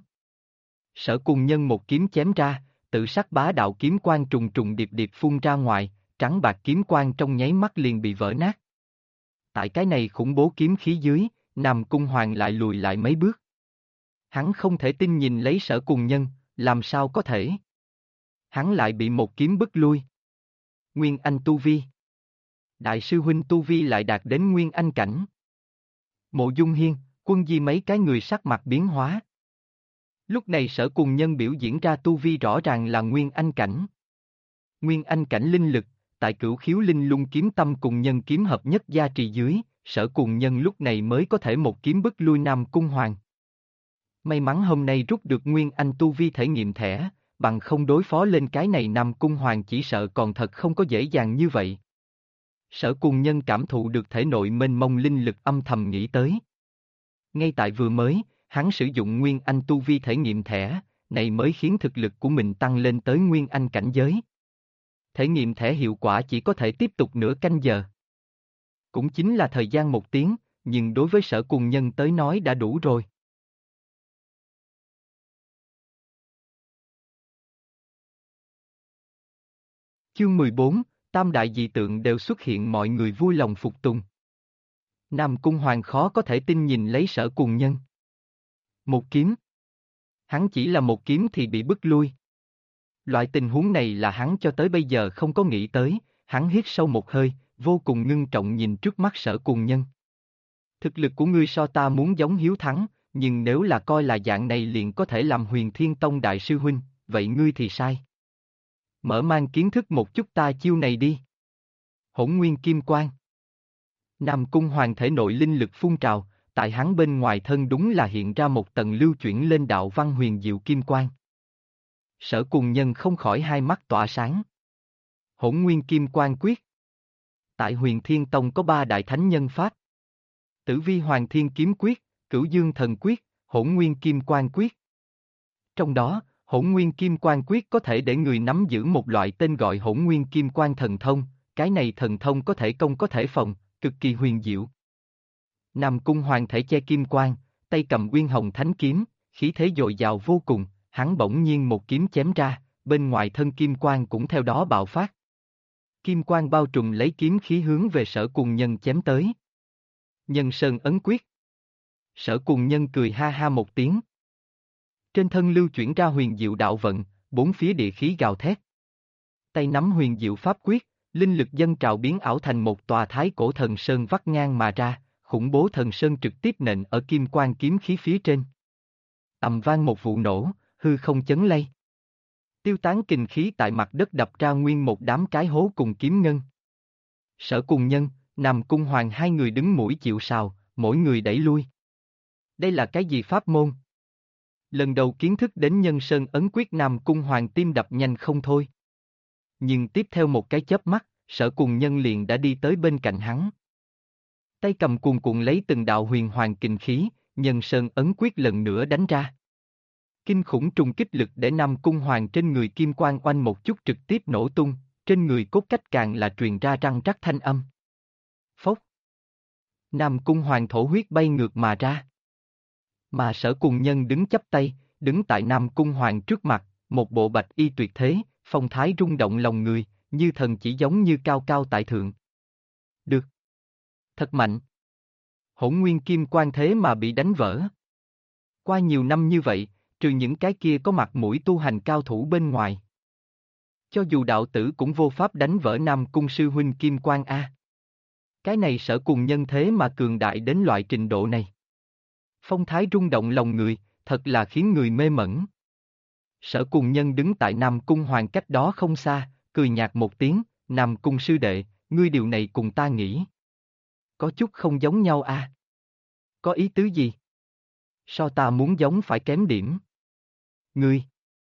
Sở Cùng Nhân một kiếm chém ra, tự sắc bá đạo kiếm quang trùng trùng điệp điệp phun ra ngoài, trắng bạc kiếm quang trong nháy mắt liền bị vỡ nát. Tại cái này khủng bố kiếm khí dưới, Nam Cung Hoàng lại lùi lại mấy bước. Hắn không thể tin nhìn lấy Sở Cùng Nhân, làm sao có thể? Hắn lại bị một kiếm bức lui. Nguyên Anh tu vi. Đại sư huynh tu vi lại đạt đến Nguyên Anh cảnh. Mộ Dung Hiên, Quân Di mấy cái người sắc mặt biến hóa. Lúc này Sở Cùng Nhân biểu diễn ra tu vi rõ ràng là Nguyên Anh cảnh. Nguyên Anh cảnh linh lực, tại Cửu Khiếu Linh Lung kiếm tâm cùng nhân kiếm hợp nhất gia trì dưới, Sở Cùng Nhân lúc này mới có thể một kiếm bức lui Nam Cung Hoàng. May mắn hôm nay rút được Nguyên Anh tu vi thể nghiệm thẻ, bằng không đối phó lên cái này Nam Cung Hoàng chỉ sợ còn thật không có dễ dàng như vậy. Sở Cùng Nhân cảm thụ được thể nội mênh mông linh lực âm thầm nghĩ tới. Ngay tại vừa mới, hắn sử dụng Nguyên Anh tu vi thể nghiệm thẻ, này mới khiến thực lực của mình tăng lên tới Nguyên Anh cảnh giới. Thể nghiệm thẻ hiệu quả chỉ có thể tiếp tục nửa canh giờ. Cũng chính là thời gian 1 tiếng, nhưng đối với Sở Cùng Nhân tới nói đã đủ rồi. Chương 14, tam đại dị tượng đều xuất hiện, mọi người vui lòng phục tùng. Nam Cung Hoàng khó có thể tin nhìn lấy Sở Cùng Nhân. Một kiếm. Hắn chỉ là một kiếm thì bị bức lui. Loại tình huống này là hắn cho tới bây giờ không có nghĩ tới, hắn hít sâu một hơi, vô cùng ngưng trọng nhìn trước mắt Sở Cùng Nhân. Thực lực của ngươi so ta muốn giống Hiếu Thắng, nhưng nếu là coi là dạng này liền có thể làm Huyền Thiên Tông đại sư huynh, vậy ngươi thì sai. Mở mang kiến thức một chút ta chiêu này đi. Hỗn Nguyên Kim Quang. Nam Cung Hoàng thể nội linh lực phun trào, tại hắn bên ngoài thân đúng là hiện ra một tầng lưu chuyển lên đạo văn huyền diệu kim quang. Sở Cùng Nhân không khỏi hai mắt tỏa sáng. Hỗn Nguyên Kim Quang Quyết. Tại Huyền Thiên Tông có 3 đại thánh nhân pháp. Tử Vi Hoàng Thiên Kiếm Quyết, Cửu Dương Thần Quyết, Hỗn Nguyên Kim Quang Quyết. Trong đó, Hỗn Nguyên Kim Quang Quyết có thể để người nắm giữ một loại tên gọi Hỗn Nguyên Kim Quang Thần Thông, cái này thần thông có thể công có thể phòng, cực kỳ huyền diệu. Nam Cung Hoàng thể che kim quang, tay cầm Uyên Hồng Thánh Kiếm, khí thế dồi dào vô cùng, hắn bỗng nhiên một kiếm chém ra, bên ngoài thân kim quang cũng theo đó bạo phát. Kim quang bao trùm lấy kiếm khí hướng về Sở Cùng Nhân chém tới. Nhân Sơn Ấn Quyết. Sở Cùng Nhân cười ha ha một tiếng. Trên thân lưu chuyển ra huyền diệu đạo vận, bốn phía địa khí gào thét. Tay nắm huyền diệu pháp quyết, linh lực dâng trào biến ảo thành một tòa thái cổ thần sơn vắt ngang mà ra, khủng bố thần sơn trực tiếp nện ở kim quang kiếm khí phía trên. Ầm vang một vụ nổ, hư không chấn lay. Tiêu tán kình khí tại mặt đất đập ra nguyên một đám cái hố cùng kiếm ngân. Sở Cùng Nhân, Nam Cung Hoàng hai người đứng mũi chịu sào, mỗi người đẩy lui. Đây là cái gì pháp môn? Lần đầu kiến thức đến Nhân Sơn Ấn Quyết, Nam Cung Hoàng tim đập nhanh không thôi. Nhưng tiếp theo một cái chớp mắt, Sở Cùng Nhân liền đã đi tới bên cạnh hắn. Tay cầm cuồn cuộn lấy từng đạo huyền hoàng kình khí, Nhân Sơn Ấn Quyết lần nữa đánh ra. Kinh khủng trùng kích lực để Nam Cung Hoàng trên người kim quang oanh một chút trực tiếp nổ tung, trên người cốt cách càng là truyền ra răng rắc thanh âm. Phốc. Nam Cung Hoàng thổ huyết bay ngược mà ra. Mà Sở Cùng Nhân đứng chắp tay, đứng tại Nam Cung Hoàng trước mặt, một bộ bạch y tuyệt thế, phong thái rung động lòng người, như thần chỉ giống như cao cao tại thượng. Được. Thật mạnh. Hỗn nguyên kim quan thế mà bị đánh vỡ. Qua nhiều năm như vậy, trừ những cái kia có mặt mũi tu hành cao thủ bên ngoài. Cho dù đạo tử cũng vô pháp đánh vỡ Nam Cung sư huynh kim quan A. Cái này Sở Cùng Nhân thế mà cường đại đến loại trình độ này. Phong thái rung động lòng người, thật là khiến người mê mẩn. Sở Cùng Nhân đứng tại Nam Cung Hoàng cách đó không xa, cười nhạt một tiếng, Nam Cung sư đệ, ngươi điều này cùng ta nghĩ. Có chút không giống nhau a. Có ý tứ gì? So ta muốn giống phải kém điểm. Ngươi.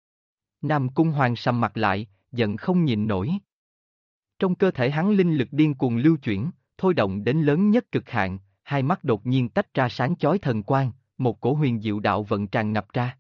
Nam Cung Hoàng sầm mặt lại, giận không nhịn nổi. Trong cơ thể hắn linh lực điên cuồng lưu chuyển, thôi động đến lớn nhất cực hạn, hai mắt đột nhiên tách ra sáng chói thần quang, một cổ huyền diệu đạo vận tràn ngập ra.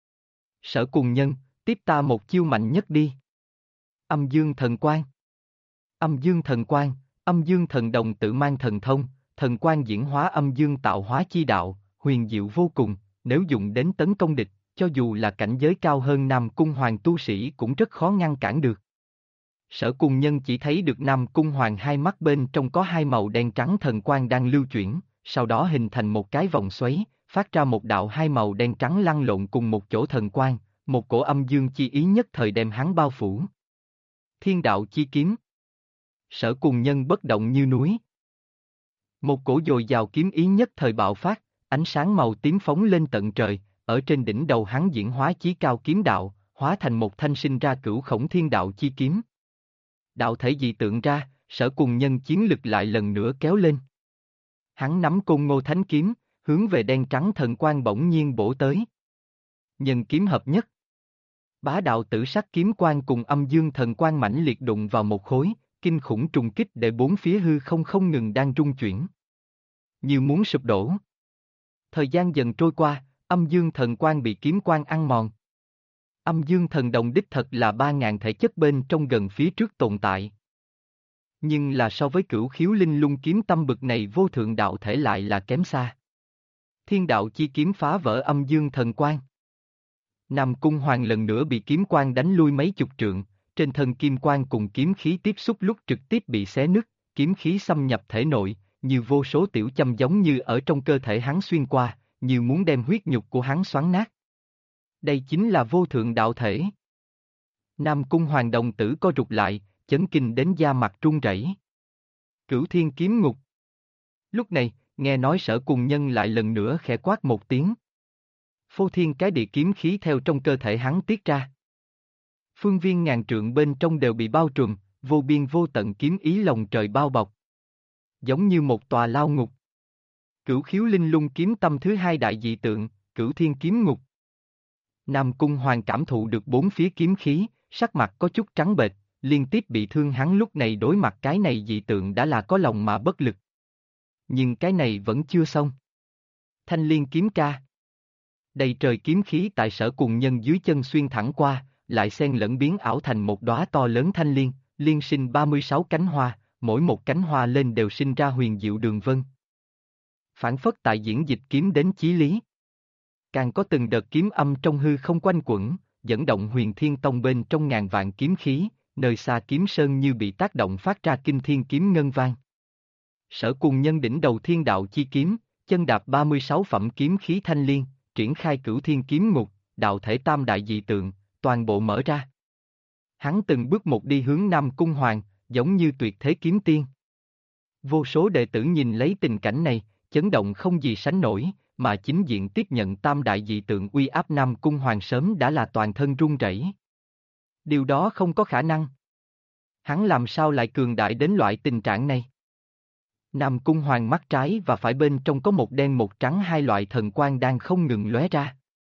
Sở Cùng Nhân, tiếp ta một chiêu mạnh nhất đi. Âm dương thần quang. Âm dương thần quang, âm dương thần đồng tự mang thần thông, thần quang diễn hóa âm dương tạo hóa chi đạo, huyền diệu vô cùng, nếu dùng đến tấn công địch, cho dù là cảnh giới cao hơn Nam Cung Hoàng tu sĩ cũng rất khó ngăn cản được. Sở Cùng Nhân chỉ thấy được Nam Cung Hoàng hai mắt bên trong có hai màu đen trắng thần quang đang lưu chuyển, sau đó hình thành một cái vòng xoáy, phát ra một đạo hai màu đen trắng lăn lộn cùng một chỗ thần quang, một cổ âm dương chi ý nhất thời đem hắn bao phủ. Thiên đạo chi kiếm. Sở Cùng Nhân bất động như núi. Một cổ dồi dào kiếm ý nhất thời bạo phát, ánh sáng màu tím phóng lên tận trời, ở trên đỉnh đầu hắn diễn hóa chí cao kiếm đạo, hóa thành một thanh sinh ra cửu khổng thiên đạo chi kiếm. Đạo thể dị tượng ra, Sở Cùng Nhân chiến lực lại lần nữa kéo lên. Hắn nắm Côn Ngô Thánh kiếm, hướng về đen trắng thần quang bỗng nhiên bổ tới. Nhân kiếm hợp nhất. Bá đạo tử sắc kiếm quang cùng âm dương thần quang mãnh liệt đụng vào một khối, kinh khủng trùng kích để bốn phía hư không không ngừng đang rung chuyển. Như muốn sụp đổ. Thời gian dần trôi qua, âm dương thần quang bị kiếm quang ăn mòn. Âm dương thần đồng đích thật là 3.000 thể chất bên trong gần phía trước tồn tại. Nhưng là so với cửu khiếu linh lung kiếm tâm bực này vô thượng đạo thể lại là kém xa. Thiên đạo chi kiếm phá vỡ âm dương thần quang. Nam Cung Hoàng lần nữa bị kiếm quang đánh lui mấy chục trượng, trên thân kim quang cùng kiếm khí tiếp xúc lúc trực tiếp bị xé nứt, kiếm khí xâm nhập thể nội, như vô số tiểu châm giống như ở trong cơ thể hắn xuyên qua, như muốn đem huyết nhục của hắn xoắn nát. Đây chính là vô thượng đạo thể. Nam Cung Hoàng đồng tử co rụt lại, chấn kinh đến da mặt run rẩy. Cửu Thiên Kiếm Ngục. Lúc này, nghe nói Sở Cùng Nhân lại lần nữa khẽ quát một tiếng. Phô thiên cái địa kiếm khí theo trong cơ thể hắn tiết ra. Phương viên ngàn trượng bên trong đều bị bao trùm, vô biên vô tận kiếm ý lồng trời bao bọc. Giống như một tòa lao ngục. Cửu khiếu linh lung kiếm tâm thứ hai đại dị tượng, Cửu Thiên Kiếm Ngục. Nam Cung Hoàng cảm thụ được bốn phía kiếm khí, sắc mặt có chút trắng bệch, liên tiếp bị thương hắn lúc này đối mặt cái này dị tượng đã là có lòng mà bất lực. Nhưng cái này vẫn chưa xong. Thanh Liên kiếm ca. Đầy trời kiếm khí tại Sở Cùng Nhân dưới chân xuyên thẳng qua, lại xen lẫn biến ảo thành một đóa to lớn thanh liên, liên sinh 36 cánh hoa, mỗi một cánh hoa lên đều sinh ra huyền diệu đường vân. Phản phất tại diễn dịch kiếm đến chí lý. Càng có từng đợt kiếm âm trong hư không quanh quẩn, dẫn động Huyền Thiên Tông bên trong ngàn vạn kiếm khí, nơi xa kiếm sơn như bị tác động phát ra kinh thiên kiếm ngân vang. Sở Cùng Nhân đỉnh đầu thiên đạo chi kiếm, chân đạp 36 phẩm kiếm khí thanh liên, triển khai Cửu Thiên Kiếm Ngục, đạo thể tam đại dị tượng, toàn bộ mở ra. Hắn từng bước một đi hướng Nam Cung Hoàng, giống như tuyệt thế kiếm tiên. Vô số đệ tử nhìn lấy tình cảnh này, chấn động không gì sánh nổi, mà chính diện tiếp nhận tam đại dị tượng uy áp Nam Cung Hoàng sớm đã là toàn thân run rẩy. Điều đó không có khả năng. Hắn làm sao lại cường đại đến loại tình trạng này? Nam Cung Hoàng mắt trái và phải bên trong có một đen một trắng hai loại thần quang đang không ngừng lóe ra.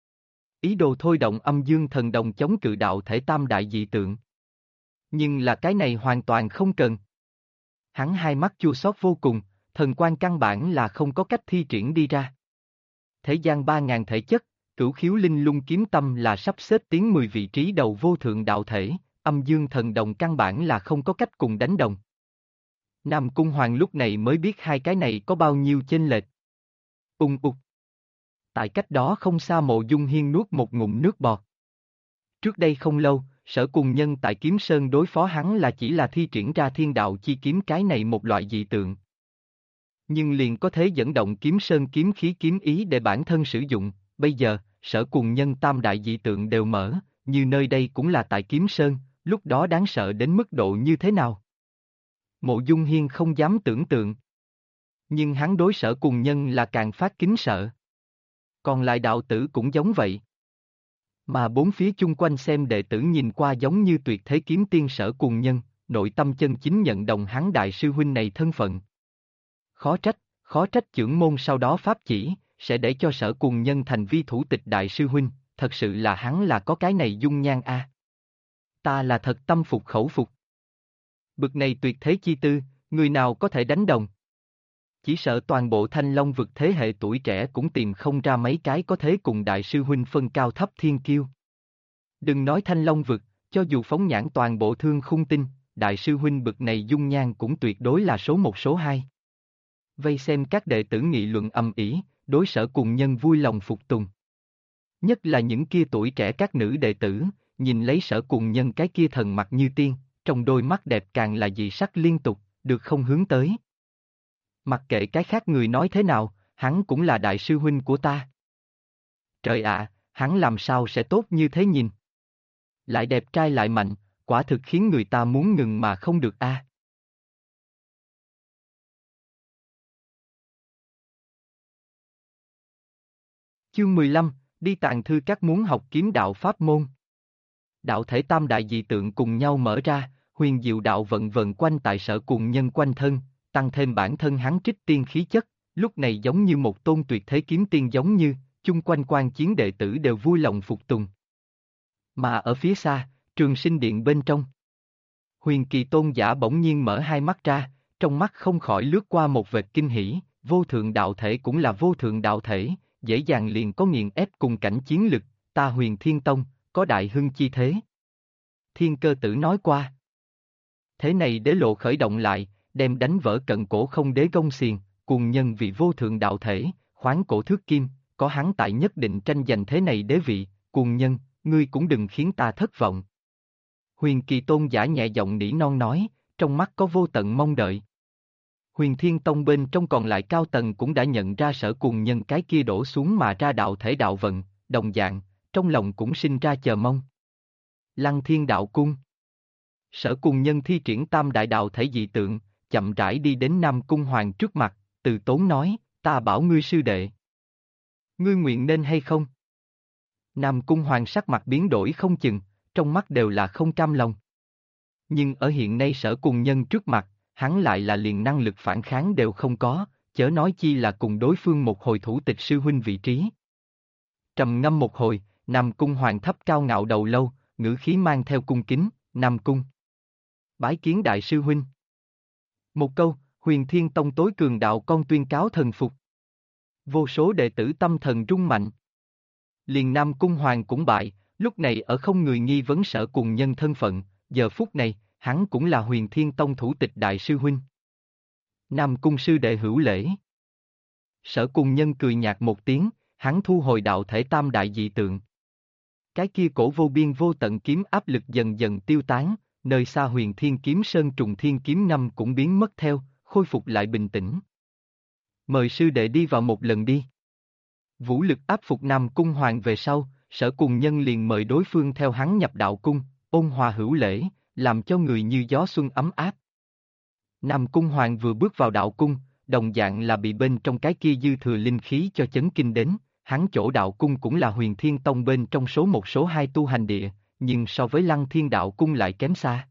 Ý đồ thôi động âm dương thần đồng chống cự đạo thể tam đại dị tượng. Nhưng là cái này hoàn toàn không cần. Hắn hai mắt chua xót vô cùng, thần quang căn bản là không có cách thi triển đi ra. Thế gian 3.000 thể chất, Cửu Khiếu Linh Lung kiếm tâm là sắp xếp tiến 10 vị trí đầu vô thượng đạo thể, âm dương thần đồng căn bản là không có cách cùng đánh đồng. Nam Cung Hoàng lúc này mới biết hai cái này có bao nhiêu chênh lệch. Ung ục. Tại cách đó không xa Mộ Dung Hiên nuốt một ngụm nước bọt. Trước đây không lâu, Sở Cùng Nhân tại Kiếm Sơn đối phó hắn là chỉ là thi triển ra thiên đạo chi kiếm, cái này một loại dị tượng. Nhưng liền có thể dẫn động Kiếm Sơn kiếm khí kiếm ý để bản thân sử dụng, bây giờ, Sở Cùng Nhân tam đại dị tượng đều mở, như nơi đây cũng là tại Kiếm Sơn, lúc đó đáng sợ đến mức độ như thế nào? Mộ Dung Hiên không dám tưởng tượng. Nhưng hắn đối Sở Cùng Nhân là càng phát kính sợ. Còn lại đạo tử cũng giống vậy. Mà bốn phía chung quanh xem đệ tử nhìn qua giống như tuyệt thế kiếm tiên Sở Cùng Nhân, nội tâm chân chính nhận đồng hắn đại sư huynh này thân phận. Khó trách chưởng môn sau đó pháp chỉ, sẽ để cho Sở Cùng Nhân thành vi thủ tịch đại sư huynh, thật sự là hắn là có cái này dung nhan a. Ta là thật tâm phục khẩu phục. Bực này tuyệt thế chi tư, người nào có thể đánh đồng? Chỉ sợ toàn bộ Thanh Long vực thế hệ tuổi trẻ cũng tìm không ra mấy cái có thể cùng đại sư huynh phân cao thấp thiên kiêu. Đừng nói Thanh Long vực, cho dù phóng nhãn toàn bộ Thương Khung Tinh, đại sư huynh bực này dung nhan cũng tuyệt đối là số một số hai. Vây xem các đệ tử nghị luận ầm ĩ, đối Sở Cùng Nhân vui lòng phục tùng. Nhất là những kia tuổi trẻ các nữ đệ tử, nhìn lấy Sở Cùng Nhân cái kia thần mặt như tiên, trong đôi mắt đẹp càng là dị sắc liên tục, được không hướng tới. Mặc kệ cái khác người nói thế nào, hắn cũng là đại sư huynh của ta. Trời ạ, hắn làm sao sẽ tốt như thế nhìn? Lại đẹp trai lại mạnh, quả thực khiến người ta muốn ngừng mà không được a. Chương 15, đi tàng thư các muốn học kiếm đạo pháp môn. Đạo thể tam đại dị tượng cùng nhau mở ra, huyền diệu đạo vận vần quanh tại Sở Cùng Nhân quanh thân, tăng thêm bản thân hắn trích tiên khí chất, lúc này giống như một tôn tuyệt thế kiếm tiên giống như, chung quanh quan chiến đệ tử đều vui lòng phục tùng. Mà ở phía xa, Trường Sinh Điện bên trong, Huyền Kỳ Tôn giả bỗng nhiên mở hai mắt ra, trong mắt không khỏi lướt qua một vệt kinh hỉ, vô thượng đạo thể cũng là vô thượng đạo thể, dễ dàng liền có nghiền ép cùng cảnh chiến lực, ta Huyền Thiên Tông, có đại hưng chi thế. Thiên Cơ Tử nói qua. Thế này đế lộ khởi động lại, đem đánh vỡ cận cổ không đế gông xiềng, cùng nhân vì vô thượng đạo thể, khoáng cổ thước kim, có hắn tại nhất định tranh giành thế này đế vị, cùng nhân, ngươi cũng đừng khiến ta thất vọng. Huyền Kỳ Tôn giả nhẹ giọng nỉ non nói, trong mắt có vô tận mong đợi. Huyền Thiên Tông bên trong còn lại cao tầng cũng đã nhận ra Sở Cùng Nhân cái kia đổ xuống mà ra đạo thể đạo vận, đồng dạng, trong lòng cũng sinh ra chờ mong. Lăng Thiên Đạo Cung. Sở Cùng Nhân thi triển tam đại đạo thể dị tượng, chậm rãi đi đến Nam Cung Hoàng trước mặt, từ tốn nói, ta bảo ngươi sư đệ. Ngươi nguyện nên hay không? Nam Cung Hoàng sắc mặt biến đổi không chừng, trong mắt đều là không cam lòng. Nhưng ở hiện nay Sở Cùng Nhân trước mặt, hắn lại là liền năng lực phản kháng đều không có, chớ nói chi là cùng đối phương một hồi thủ tịch sư huynh vị trí. Trầm ngâm một hồi, Nam Cung Hoàng thấp cao ngạo đầu lâu, ngữ khí mang theo cung kính, Nam Cung. Bái kiến đại sư huynh. Một câu, Huyền Thiên Tông tối cường đạo con tuyên cáo thần phục. Vô số đệ tử tâm thần rung mạnh. Liền Nam Cung Hoàng cũng bại, lúc này ở không người nghi vấn Sở Cùng Nhân thân phận, giờ phút này, hắn cũng là Huyền Thiên Tông thủ tịch đại sư huynh. Nam Cung sư đệ hữu lễ. Sở Cùng Nhân cười nhạt một tiếng, hắn thu hồi đạo thể tam đại dị tượng. Cái kia cổ vô biên vô tận kiếm áp lực dần dần tiêu tán, nơi xa Huyền Thiên Kiếm Sơn Trùng Thiên Kiếm Năm cũng biến mất theo, khôi phục lại bình tĩnh. Mời sư đệ đi vào một lần đi. Vũ lực áp phục Nam Cung Hoàng về sau, Sở Cùng Nhân liền mời đối phương theo hắn nhập đạo cung, ôn hòa hữu lễ, làm cho người như gió xuân ấm áp. Nam Cung Hoàng vừa bước vào đạo cung, đồng dạng là bị bên trong cái kia dư thừa linh khí cho chấn kinh đến, hắn chỗ đạo cung cũng là Huyền Thiên Tông bên trong số một số hai tu hành địa, nhưng so với Lăng Thiên đạo cung lại kém xa.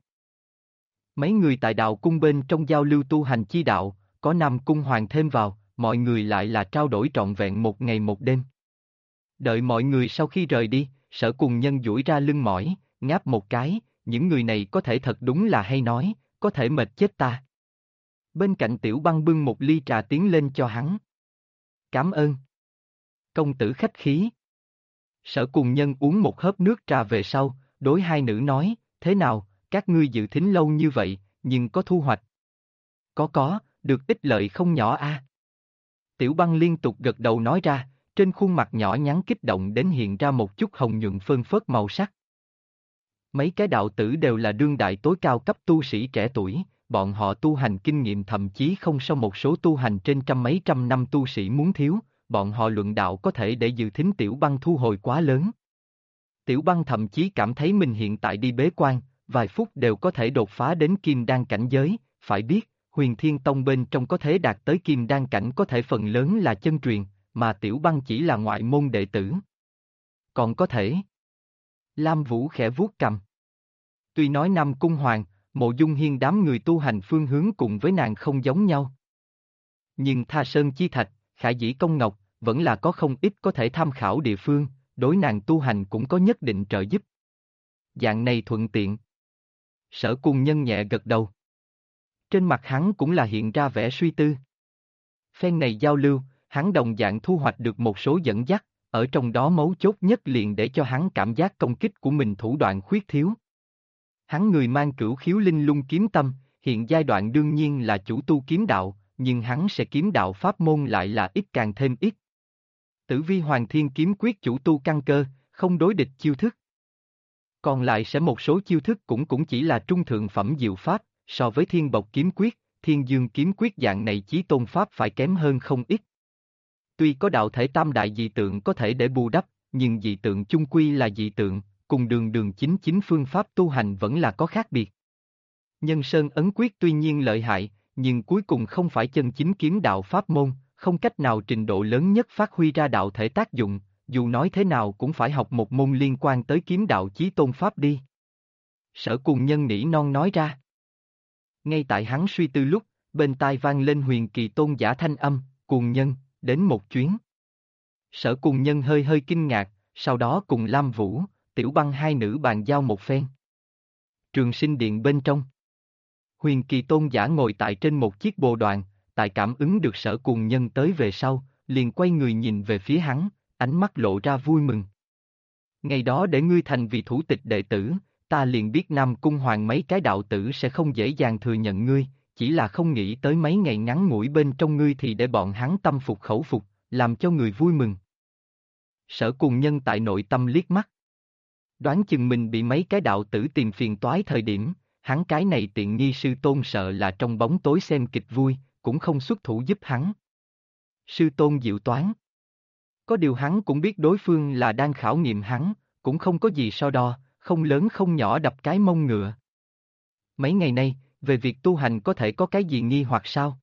Mấy người tại đạo cung bên trong giao lưu tu hành chi đạo, có Nam Cung Hoàng thêm vào, mọi người lại là trao đổi trọn vẹn một ngày một đêm. Đợi mọi người sau khi rời đi, Sở Cùng Nhân duỗi ra lưng mỏi, ngáp một cái, những người này có thể thật đúng là hay nói, có thể mệt chết ta. Bên cạnh Tiểu Băng bưng một ly trà tiến lên cho hắn. Cảm ơn. Công tử khách khí. Sở Cùng Nhân uống một hớp nước trà về sau, đối hai nữ nói, thế nào, các ngươi dự thính lâu như vậy, nhưng có thu hoạch. Có, được ích lợi không nhỏ a. Tiểu Băng liên tục gật đầu nói ra, trên khuôn mặt nhỏ nhắn kích động đến hiện ra một chút hồng nhuận phơn phớt màu sắc. Mấy cái đạo tử đều là đương đại tối cao cấp tu sĩ trẻ tuổi, bọn họ tu hành kinh nghiệm thậm chí không so một số tu hành trên trăm mấy trăm năm tu sĩ muốn thiếu, bọn họ luận đạo có thể để dự thính Tiểu Băng thu hồi quá lớn. Tiểu Băng thậm chí cảm thấy mình hiện tại đi bế quan, vài phút đều có thể đột phá đến kim đan cảnh giới, phải biết, Huyền Thiên Tông bên trong có thể đạt tới kim đan cảnh có thể phần lớn là chân truyền, mà Tiểu Băng chỉ là ngoại môn đệ tử. Còn có thể. Lam Vũ khẽ vuốt cằm. Tuy nói Nam Cung Hoàng, Mộ Dung Hiên đám người tu hành phương hướng cùng với nàng không giống nhau. Nhưng Tha Sơn Chi Thạch, Khả Dĩ Công Ngọc, vẫn là có không ít có thể tham khảo địa phương, đối nàng tu hành cũng có nhất định trợ giúp. Dạng này thuận tiện. Sở Cùng Nhân nhẹ gật đầu. Trên mặt hắn cũng là hiện ra vẻ suy tư. Phen này giao lưu, hắn đồng dạng thu hoạch được một số dẫn dắt, ở trong đó mấu chốt nhất liền để cho hắn cảm giác công kích của mình thủ đoạn khuyết thiếu. Hắn người mang cửu khiếu linh lung kiếm tâm, hiện giai đoạn đương nhiên là chủ tu kiếm đạo, nhưng hắn sẽ kiếm đạo pháp môn lại là ít càng thêm ít. Tử Vi Hoàng Thiên kiếm quyết chủ tu căn cơ, không đối địch chiêu thức. Còn lại sẽ một số chiêu thức cũng chỉ là trung thượng phẩm diệu pháp, so với Thiên Bộc kiếm quyết, Thiên Dương kiếm quyết dạng này chí tôn pháp phải kém hơn không ít. Tuy có đạo thể tam đại dị tượng có thể để bù đắp, nhưng dị tượng chung quy là dị tượng, cùng đường chính phương pháp tu hành vẫn là có khác biệt. Nhân Sơn ấn quyết tuy nhiên lợi hại, nhưng cuối cùng không phải chân chính kiếm đạo pháp môn, không cách nào trình độ lớn nhất phát huy ra đạo thể tác dụng, dù nói thế nào cũng phải học một môn liên quan tới kiếm đạo chí tôn pháp đi. Sở Cùng Nhân nỉ non nói ra. Ngay tại hắn suy tư lúc, bên tai vang lên Huyền Kỳ Tôn giả thanh âm, Cùng Nhân, đến một chuyến. Sở Cùng Nhân hơi hơi kinh ngạc, sau đó cùng Lam Vũ, Tiểu Băng hai nữ bàn giao một phen. Trường Sinh Điện bên trong. Huyền Kỳ Tôn giả ngồi tại trên một chiếc bồ đoàn, tại cảm ứng được Sở Cùng Nhân tới về sau, liền quay người nhìn về phía hắn, ánh mắt lộ ra vui mừng. Ngày đó để ngươi thành vì thủ tịch đệ tử, ta liền biết Nam Cung Hoàng mấy cái đạo tử sẽ không dễ dàng thừa nhận ngươi, chỉ là không nghĩ tới mấy ngày ngắn ngủi bên trong ngươi thì để bọn hắn tâm phục khẩu phục, làm cho người vui mừng. Sở Cùng Nhân tại nội tâm liếc mắt. Đoán chừng mình bị mấy cái đạo tử tìm phiền toái thời điểm, hắn cái này tiện nghi sư tôn sợ là trong bóng tối xem kịch vui, cũng không xuất thủ giúp hắn. Sư tôn diệu toán. Có điều hắn cũng biết đối phương là đang khảo nghiệm hắn, cũng không có gì so đo, không lớn không nhỏ đập cái mông ngựa. Mấy ngày nay, về việc tu hành có thể có cái gì nghi hoặc sao?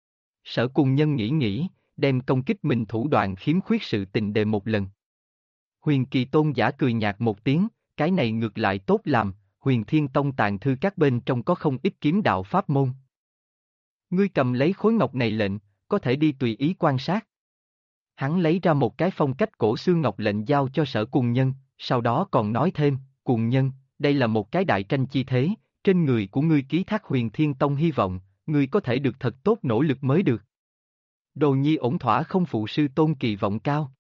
Sở Cùng Nhân nghĩ, đem công kích mình thủ đoạn khiếm khuyết sự tình đề một lần. Huyền Kỳ Tôn giả cười nhạt một tiếng, cái này ngược lại tốt làm, Huyền Thiên Tông tàng thư các bên trong có không ít kiếm đạo pháp môn. Ngươi cầm lấy khối ngọc này lệnh, có thể đi tùy ý quan sát. Hắn lấy ra một cái phong cách cổ xưa ngọc lệnh giao cho Sở Cùng Nhân, sau đó còn nói thêm, Cùng Nhân, đây là một cái đại tranh chi thế, trên người của ngươi ký thác Huyền Thiên Tông hy vọng, ngươi có thể được thật tốt nỗ lực mới được. Đồ nhi ổn thỏa không phụ sư tôn kỳ vọng cao.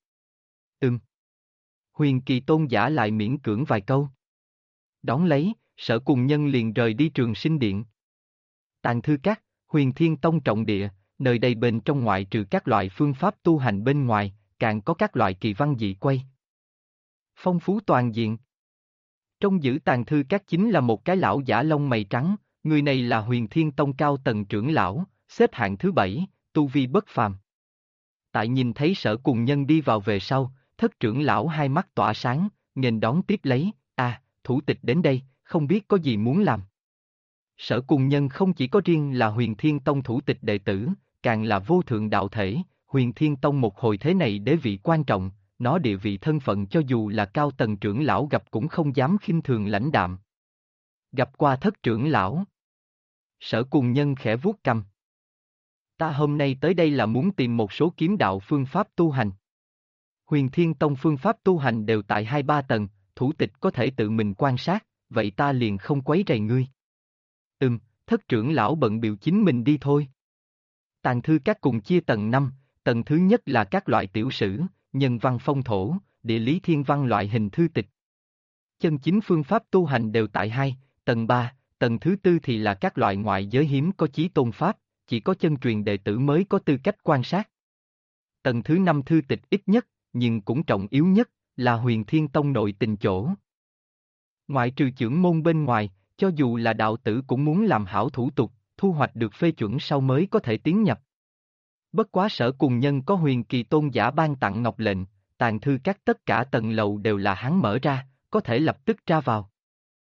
Huyền Kỳ Tôn giả lại miễn cưỡng vài câu. Đón lấy, Sở Cùng Nhân liền rời đi Trường Sinh Điện. Tàng thư các, Huyền Thiên Tông trọng địa, nơi đây bên trong ngoại trừ các loại phương pháp tu hành bên ngoài, càng có các loại kỳ văn dị quay. Phong phú toàn diện. Trong giữ tàng thư các chính là một cái lão giả lông mày trắng, người này là Huyền Thiên Tông cao tầng trưởng lão, xếp hạng thứ 7, tu vi bất phàm. Tại nhìn thấy Sở Cùng Nhân đi vào về sau, thất trưởng lão hai mắt tỏa sáng, nghênh đón tiếp lấy, thủ tịch đến đây, không biết có gì muốn làm. Sở Cùng Nhân không chỉ có riêng là Huyền Thiên Tông thủ tịch đệ tử, càng là vô thượng đạo thể, Huyền Thiên Tông một hồi thế này đế vị quan trọng, nó địa vị thân phận cho dù là cao tầng trưởng lão gặp cũng không dám khinh thường lãnh đạm. Gặp qua thất trưởng lão. Sở Cùng Nhân khẽ vuốt cằm. Ta hôm nay tới đây là muốn tìm một số kiếm đạo phương pháp tu hành. Huyền Thiên Tông phương pháp tu hành đều tại 2-3 tầng, thủ tịch có thể tự mình quan sát, vậy ta liền không quấy rầy ngươi. Thất trưởng lão bận biểu chính mình đi thôi. Tàng thư các cùng chia tầng 5, tầng thứ nhất là các loại tiểu sử, nhân văn phong thổ, địa lý thiên văn loại hình thư tịch. Chân chính phương pháp tu hành đều tại 2, tầng 3, tầng thứ 4 thì là các loại ngoại giới hiếm có chí tôn pháp, chỉ có chân truyền đệ tử mới có tư cách quan sát. Tầng thứ 5 thư tịch ít nhất, nhưng cũng trọng yếu nhất, là Huyền Thiên Tông nội tình chỗ. Ngoại trừ chưởng môn bên ngoài, cho dù là đạo tử cũng muốn làm hảo thủ tục, thu hoạch được phê chuẩn sau mới có thể tiến nhập. Bất quá Sở Cùng Nhân có Huyền Kỳ tôn giả ban tặng ngọc lệnh, tàng thư các tất cả tầng lầu đều là hắn mở ra, có thể lập tức ra vào.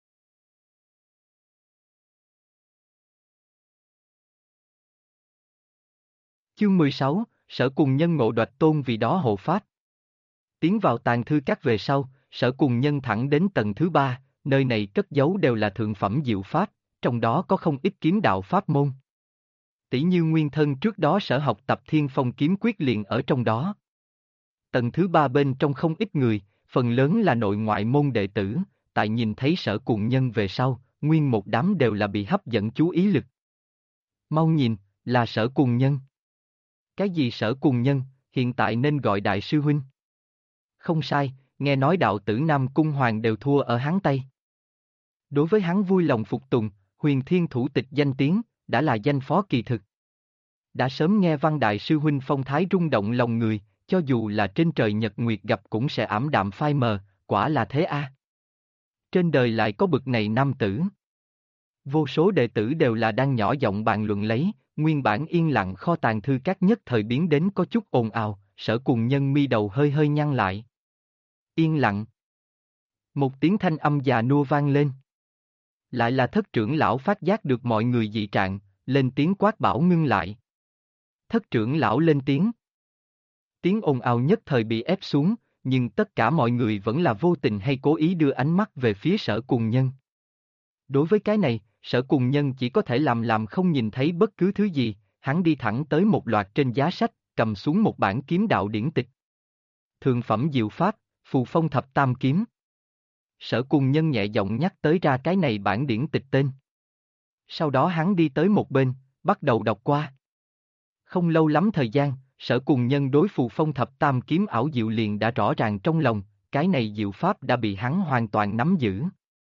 Chương 16, Sở Cùng Nhân ngộ Đoạch Tôn vì đó hộ pháp. Tiến vào tàng thư các về sau, Sở Cùng Nhân thẳng đến tầng thứ 3, nơi này cất giấu đều là thượng phẩm diệu pháp, trong đó có không ít kiếm đạo pháp môn. Tỷ như nguyên thân trước đó sở học tập Thiên Phong kiếm quyết liền ở trong đó. Tầng thứ 3 bên trong không ít người, phần lớn là nội ngoại môn đệ tử, tại nhìn thấy Sở Cùng Nhân về sau, nguyên một đám đều là bị hấp dẫn chú ý lực. Mau nhìn, là Sở Cùng Nhân. Cái gì Sở Cùng Nhân, hiện tại nên gọi đại sư huynh. Không sai, nghe nói đạo tử Nam Cung Hoàng đều thua ở hắn tay. Đối với hắn vui lòng phục tùng, Huyền Thiên thủ tịch danh tiếng, đã là danh phó kỳ thực. Đã sớm nghe văn đại sư huynh phong thái rung động lòng người, cho dù là trên trời nhật nguyệt gặp cũng sẽ ảm đạm phai mờ, quả là thế a. Trên đời lại có bực này nam tử. Vô số đệ tử đều là đang nhỏ giọng bàn luận lấy, nguyên bản yên lặng kho tàng thư các nhất thời biến đến có chút ồn ào, Sở Cùng Nhân mi đầu hơi hơi nhăn lại. Yên lặng. Một tiếng thanh âm già nua vang lên. Lại là thất trưởng lão phát giác được mọi người dị trạng, lên tiếng quát bảo ngưng lại. Thất trưởng lão lên tiếng. Tiếng ồn ào nhất thời bị ép xuống, nhưng tất cả mọi người vẫn là vô tình hay cố ý đưa ánh mắt về phía Sở Cùng Nhân. Đối với cái này, Sở Cùng Nhân chỉ có thể làm không nhìn thấy bất cứ thứ gì, hắn đi thẳng tới một loạt trên giá sách, cầm xuống một bản kiếm đạo điển tịch. Thượng phẩm diệu pháp, Phù Phong Thập Tam Kiếm. Sở Cùng Nhân nhẹ giọng nhắc tới ra cái này bản điển tịch tên. Sau đó hắn đi tới một bên, bắt đầu đọc qua. Không lâu lắm thời gian, Sở Cùng Nhân đối Phù Phong Thập Tam Kiếm ảo diệu liền đã rõ ràng trong lòng, cái này diệu pháp đã bị hắn hoàn toàn nắm giữ.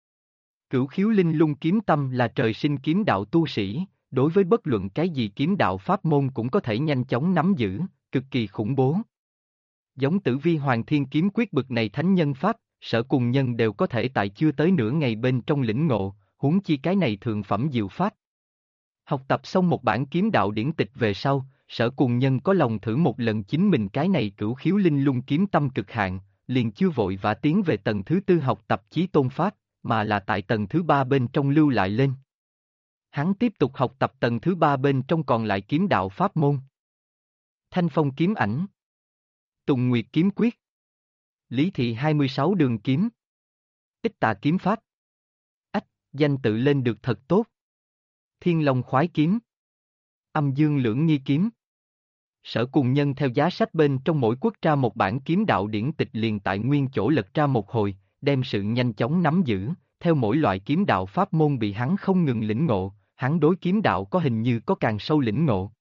Cửu khiếu linh lung kiếm tâm là trời sinh kiếm đạo tu sĩ, đối với bất luận cái gì kiếm đạo pháp môn cũng có thể nhanh chóng nắm giữ, cực kỳ khủng bố. Giống Tử Vi Hoàng Thiên kiếm quyết bực này thánh nhân pháp, Sở Cùng Nhân đều có thể tại chưa tới nửa ngày bên trong lĩnh ngộ, huống chi cái này thượng phẩm diệu pháp. Học tập xong một bản kiếm đạo điển tịch về sau, Sở Cùng Nhân có lòng thử một lần chính mình cái này cửu khiếu linh lung kiếm tâm cực hạn, liền chưa vội vã tiến về tầng thứ 4 học tập chí tôn pháp, mà là tại tầng thứ 3 bên trong lưu lại lên. Hắn tiếp tục học tập tầng thứ 3 bên trong còn lại kiếm đạo pháp môn. Thanh Phong kiếm ảnh, Tùng Nguyệt kiếm quyết, Lý Thị 26 đường kiếm, Ích Tà kiếm pháp. Ách, danh tự lên được thật tốt. Thiên Long khoái kiếm, Âm Dương lưỡng nghi kiếm. Sở Cùng Nhân theo giá sách bên trong mỗi quốc ra một bản kiếm đạo điển tịch liền tại nguyên chỗ lật ra một hồi, đem sự nhanh chóng nắm giữ, theo mỗi loại kiếm đạo pháp môn bị hắn không ngừng lĩnh ngộ, hắn đối kiếm đạo có hình như có càng sâu lĩnh ngộ.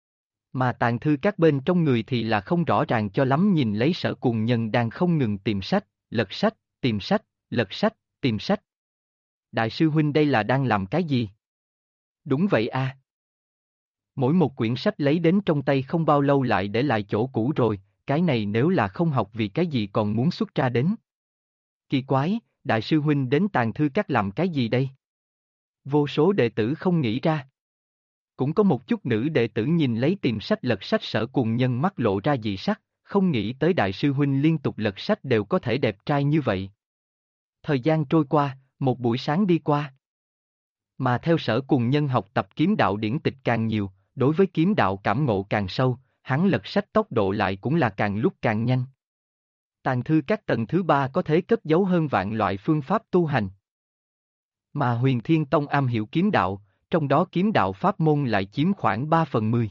Mà tàng thư các bên trong người thì là không rõ ràng cho lắm nhìn lấy Sở Cùng Nhân đang không ngừng tìm sách, lật sách, tìm sách, lật sách, tìm sách. Đại sư huynh đây là đang làm cái gì? Đúng vậy a. Mỗi một quyển sách lấy đến trong tay không bao lâu lại để lại chỗ cũ rồi, cái này nếu là không học vì cái gì còn muốn xuất ra đến. Kỳ quái, đại sư huynh đến tàng thư các làm cái gì đây? Vô số đệ tử không nghĩ ra. Cũng có một chút nữ đệ tử nhìn lấy tìm sách lật sách Sở Cùng Nhân mắt lộ ra dị sắc, không nghĩ tới đại sư huynh liên tục lật sách đều có thể đẹp trai như vậy. Thời gian trôi qua, một buổi sáng đi qua. Mà theo Sở Cùng Nhân học tập kiếm đạo điển tịch càng nhiều, đối với kiếm đạo cảm ngộ càng sâu, hắn lật sách tốc độ lại cũng là càng lúc càng nhanh. Tàng thư các tầng thứ 3 có thể cất giấu hơn vạn loại phương pháp tu hành. Mà Huyền Thiên Tông am hiểu kiếm đạo, trong đó kiếm đạo pháp môn lại chiếm khoảng 3/10.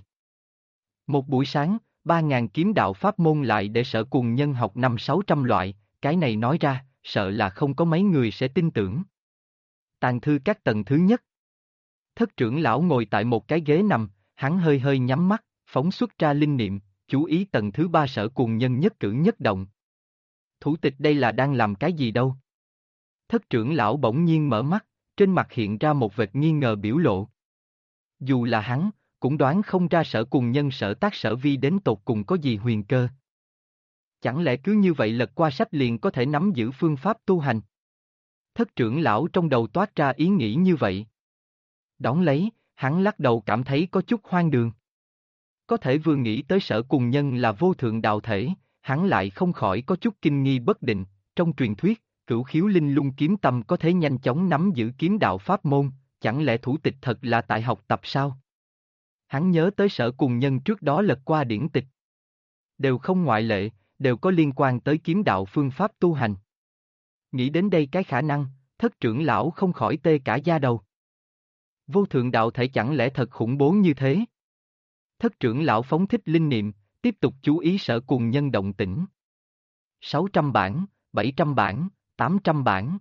Một buổi sáng, 3.000 kiếm đạo pháp môn lại để Sở Cùng Nhân học 500-600 loại, cái này nói ra, sợ là không có mấy người sẽ tin tưởng. Tàng thư các tầng thứ nhất. Thất trưởng lão ngồi tại một cái ghế nằm, hắn hơi hơi nhắm mắt, phóng xuất ra linh niệm, chú ý tầng thứ 3 Sở Cùng Nhân nhất cử nhất động. Thủ tịch đây là đang làm cái gì đâu? Thất trưởng lão bỗng nhiên mở mắt, trên mặt hiện ra một vệt nghi ngờ biểu lộ. Dù là hắn, cũng đoán không ra Sở Cùng Nhân sở tác sở vi đến tột cùng có gì huyền cơ. Chẳng lẽ cứ như vậy lật qua sách liền có thể nắm giữ phương pháp tu hành? Thất trưởng lão trong đầu toát ra ý nghĩ như vậy. Đón lấy, hắn lắc đầu cảm thấy có chút hoang đường. Có thể vừa nghĩ tới Sở Cùng Nhân là vô thượng đạo thể, hắn lại không khỏi có chút kinh nghi bất định. Trong truyền thuyết, Cửu Khiếu Linh Lung kiếm tâm có thể nhanh chóng nắm giữ kiếm đạo pháp môn, chẳng lẽ thủ tịch thật là tại học tập sao? Hắn nhớ tới Sở Cùng Nhân trước đó lật qua điển tịch. Đều không ngoại lệ, đều có liên quan tới kiếm đạo phương pháp tu hành. Nghĩ đến đây cái khả năng, thất trưởng lão không khỏi tê cả da đầu. Vô thượng đạo thể chẳng lẽ thật khủng bố như thế? Thất trưởng lão phóng thích linh niệm, tiếp tục chú ý Sở Cùng Nhân động tĩnh. 600 bản, 700 bản, 800 bản.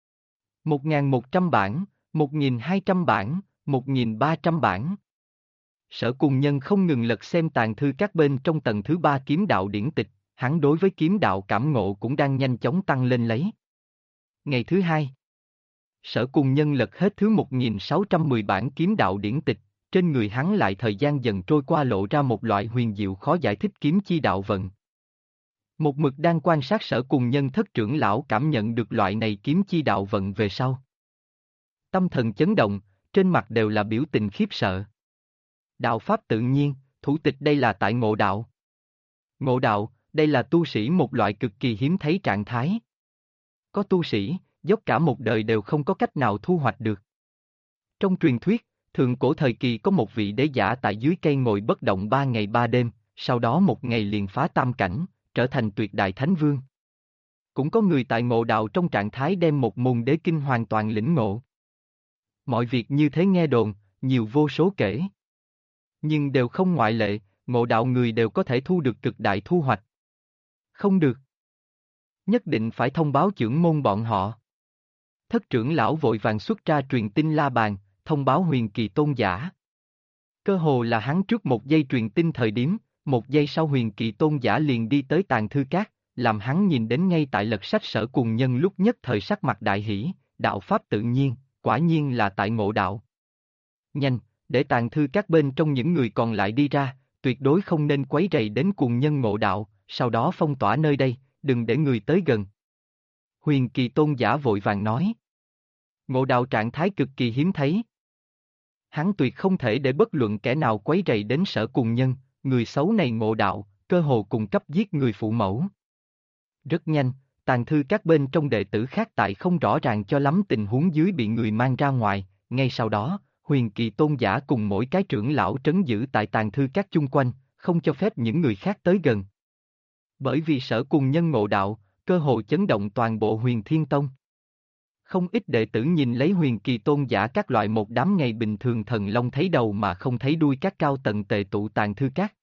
1.100 bản, 1.200 bản, 1.300 bản. Sở Cùng Nhân không ngừng lật xem tàn thư các bên trong tầng thứ 3 kiếm đạo điển tịch, hắn đối với kiếm đạo cảm ngộ cũng đang nhanh chóng tăng lên lấy. Ngày thứ hai, Sở Cùng Nhân lật hết thứ 1.610 bản kiếm đạo điển tịch, trên người hắn lại thời gian dần trôi qua lộ ra một loại huyền diệu khó giải thích kiếm chi đạo vận. Một mực đang quan sát Sở Cùng Nhân thất trưởng lão cảm nhận được loại này kiếm chi đạo vận về sau. Tâm thần chấn động, trên mặt đều là biểu tình khiếp sợ. Đạo pháp tự nhiên, thủ tịch đây là tại ngộ đạo. Ngộ đạo, đây là tu sĩ một loại cực kỳ hiếm thấy trạng thái. Có tu sĩ, dốc cả một đời đều không có cách nào thu hoạch được. Trong truyền thuyết, thượng cổ thời kỳ có một vị đế giả tại dưới cây ngồi bất động 3 ngày 3 đêm, sau đó một ngày liền phá tam cảnh, trở thành tuyệt đại thánh vương. Cũng có người tại ngộ đạo trong trạng thái đem một môn đế kinh hoàn toàn lĩnh ngộ. Mọi việc như thế nghe đồn, nhiều vô số kể. Nhưng đều không ngoại lệ, ngộ đạo người đều có thể thu được cực đại thu hoạch. Không được. Nhất định phải thông báo trưởng môn bọn họ. Thất trưởng lão vội vàng xuất ra truyền tin la bàn, thông báo Huyền Kỳ tôn giả. Cơ hồ là hắn trước một giây truyền tin thời điểm, một giây sau Huyền Kỳ tôn giả liền đi tới tàng thư các, làm hắn nhìn đến ngay tại lật sách Sở Cùng Nhân lúc nhất thời sắc mặt đại hỷ, đạo pháp tự nhiên, quả nhiên là tại ngộ đạo. Nhanh, để tàng thư các bên trong những người còn lại đi ra, tuyệt đối không nên quấy rầy đến Cùng Nhân ngộ đạo, sau đó phong tỏa nơi đây, đừng để người tới gần. Huyền Kỳ tôn giả vội vàng nói. Ngộ đạo trạng thái cực kỳ hiếm thấy. Hắn tuyệt không thể để bất luận kẻ nào quấy rầy đến Sở Cùng Nhân, người xấu này ngộ đạo, cơ hồ cùng cấp giết người phụ mẫu. Rất nhanh, tàng thư các bên trong đệ tử khác tại không rõ ràng cho lắm tình huống dưới bị người mang ra ngoài, ngay sau đó, Huyền Kỳ tôn giả cùng mỗi cái trưởng lão trấn giữ tại tàng thư các chung quanh, không cho phép những người khác tới gần. Bởi vì Sở Cùng Nhân ngộ đạo, cơ hồ chấn động toàn bộ Huyền Thiên Tông. Không ít đệ tử nhìn lấy Huyền Kỳ tôn giả các loại một đám ngày bình thường thần long thấy đầu mà không thấy đuôi các cao tầng tề tụ tàng thư các.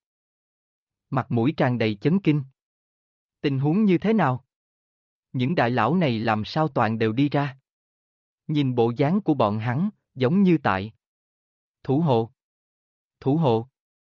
Mặt mũi tràn đầy chấn kinh. Tình huống như thế nào? Những đại lão này làm sao toàn đều đi ra? Nhìn bộ dáng của bọn hắn, giống như tại thủ hộ. Thủ hộ.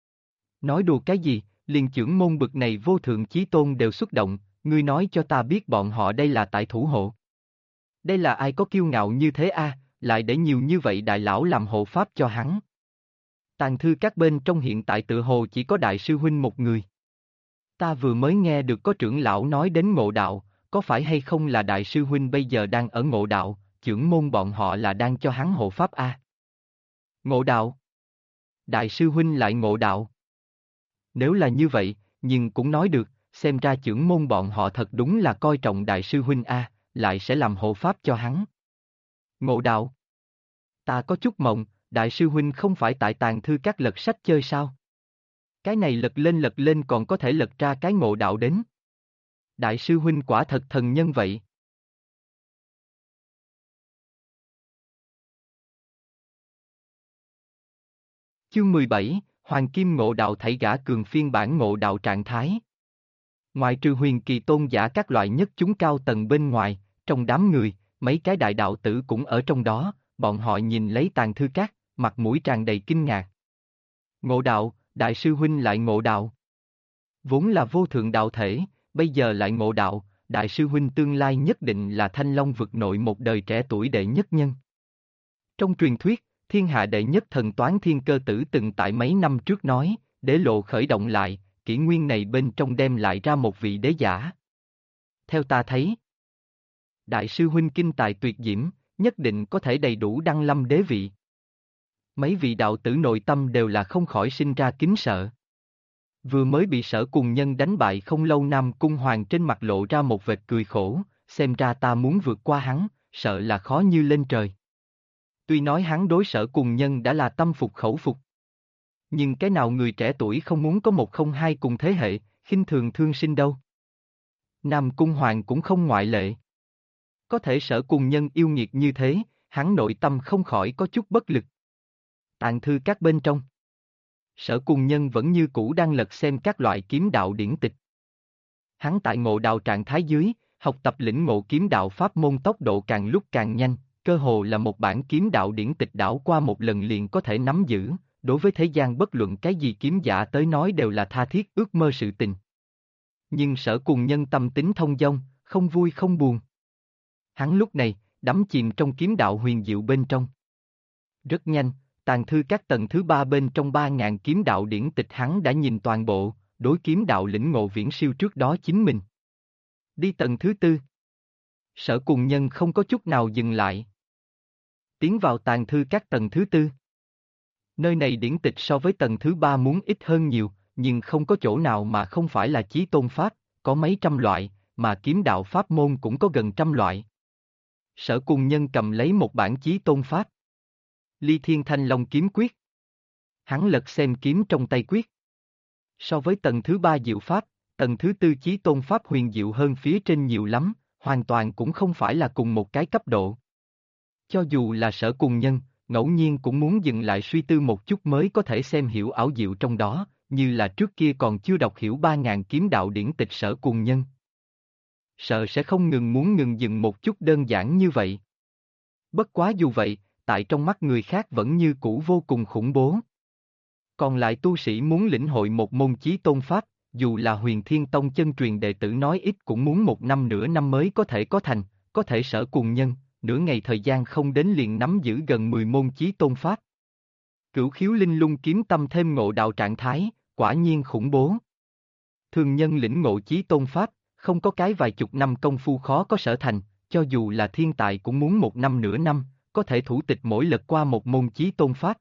Nói đùa cái gì, liền trưởng môn bực này vô thượng chí tôn đều xuất động, ngươi nói cho ta biết bọn họ đây là tại thủ hộ. Đây là ai có kiêu ngạo như thế a, lại để nhiều như vậy đại lão làm hộ pháp cho hắn. Tàng thư các bên trong hiện tại tự hồ chỉ có đại sư huynh một người. Ta vừa mới nghe được có trưởng lão nói đến ngộ đạo, có phải hay không là đại sư huynh bây giờ đang ở ngộ đạo, trưởng môn bọn họ là đang cho hắn hộ pháp a. Ngộ đạo? Đại sư huynh lại ngộ đạo? Nếu là như vậy, nhưng cũng nói được, xem ra trưởng môn bọn họ thật đúng là coi trọng đại sư huynh a, lại sẽ làm hộ pháp cho hắn. Ngộ đạo? Ta có chút mộng, đại sư huynh không phải tại tàng thư các lật sách chơi sao? Cái này lật lên còn có thể lật ra cái ngộ đạo đến. Đại sư huynh quả thật thần nhân vậy. Chương 17, Hoàng Kim ngộ đạo thảy gã cường phiên bản ngộ đạo trạng thái. Ngoại trừ Huyền Kỳ tôn giả các loại nhất chúng cao tầng bên ngoài, trong đám người, mấy cái đại đạo tử cũng ở trong đó, bọn họ nhìn lấy tàng thư các, mặt mũi tràn đầy kinh ngạc. Ngộ đạo, đại sư huynh lại ngộ đạo. Vốn là vô thượng đạo thể, bây giờ lại ngộ đạo, đại sư huynh tương lai nhất định là Thanh Long vực nội một đời trẻ tuổi đệ nhất nhân. Trong truyền thuyết, thiên hạ đệ nhất thần toán Thiên Cơ Tử từng tại mấy năm trước nói, đế lộ khởi động lại, kỷ nguyên này bên trong đem lại ra một vị đế giả. Theo ta thấy, đại sư huynh kinh tài tuyệt diễm, nhất định có thể đầy đủ đăng lâm đế vị. Mấy vị đạo tử nội tâm đều là không khỏi sinh ra kính sợ. Vừa mới bị Sở Cùng Nhân đánh bại không lâu, Nam Cung Hoàng trên mặt lộ ra một vệt cười khổ, xem ra ta muốn vượt qua hắn, sợ là khó như lên trời. Tuy nói hắn đối Sở Cùng Nhân đã là tâm phục khẩu phục. Nhưng cái nào người trẻ tuổi không muốn có một không hai cùng thế hệ, khinh thường thương sinh đâu. Nam Cung Hoàng cũng không ngoại lệ. Có thể Sở Cùng Nhân yêu nghiệt như thế, hắn nội tâm không khỏi có chút bất lực. Tạng thư các bên trong, Sở Cùng Nhân vẫn như cũ đang lật xem các loại kiếm đạo điển tịch. Hắn tại ngộ đạo trạng thái dưới, học tập lĩnh ngộ kiếm đạo pháp môn tốc độ càng lúc càng nhanh, cơ hồ là một bản kiếm đạo điển tịch đảo qua một lần liền có thể nắm giữ, đối với thế gian bất luận cái gì kiếm giả tới nói đều là tha thiết ước mơ sự tình. Nhưng Sở Cùng Nhân tâm tính thông dong, không vui không buồn. Hắn lúc này, đắm chìm trong kiếm đạo huyền diệu bên trong. Rất nhanh, tàng thư các tầng thứ 3 bên trong 3.000 kiếm đạo điển tịch hắn đã nhìn toàn bộ, đối kiếm đạo lĩnh ngộ viễn siêu trước đó chính mình. Đi tầng thứ 4. Sở Cùng Nhân không có chút nào dừng lại. Tiến vào tàng thư các tầng thứ 4. Nơi này điển tịch so với tầng thứ 3 muốn ít hơn nhiều, nhưng không có chỗ nào mà không phải là chí tôn pháp, có mấy trăm loại, mà kiếm đạo pháp môn cũng có gần trăm loại. Sở Cùng Nhân cầm lấy một bản chí tôn pháp. Ly Thiên Thanh Long kiếm quyết. Hắn lật xem kiếm trong tay quyết. So với tầng thứ 3 diệu pháp, tầng thứ 4 chí tôn pháp huyền diệu hơn phía trên nhiều lắm, hoàn toàn cũng không phải là cùng một cái cấp độ. Cho dù là Sở Cùng Nhân, ngẫu nhiên cũng muốn dừng lại suy tư một chút mới có thể xem hiểu ảo diệu trong đó, như là trước kia còn chưa đọc hiểu 3.000 kiếm đạo điển tịch Sở Cùng Nhân. Sợ sẽ không muốn ngừng dừng một chút đơn giản như vậy. Bất quá dù vậy, tại trong mắt người khác vẫn như cũ vô cùng khủng bố. Còn lại tu sĩ muốn lĩnh hội một môn chí tôn pháp, dù là Huyền Thiên Tông chân truyền đệ tử nói ít cũng muốn một năm nửa năm mới có thể có thành, có thể Sở Cùng Nhân, nửa ngày thời gian không đến liền nắm giữ gần 10 môn chí tôn pháp. Cửu khiếu linh lung kiếm tâm thêm ngộ đạo trạng thái, quả nhiên khủng bố. Thường nhân lĩnh ngộ chí tôn pháp, không có cái vài chục năm công phu khó có sở thành, cho dù là thiên tài cũng muốn một năm nửa năm, có thể thủ tịch mỗi lật qua một môn chí tôn pháp.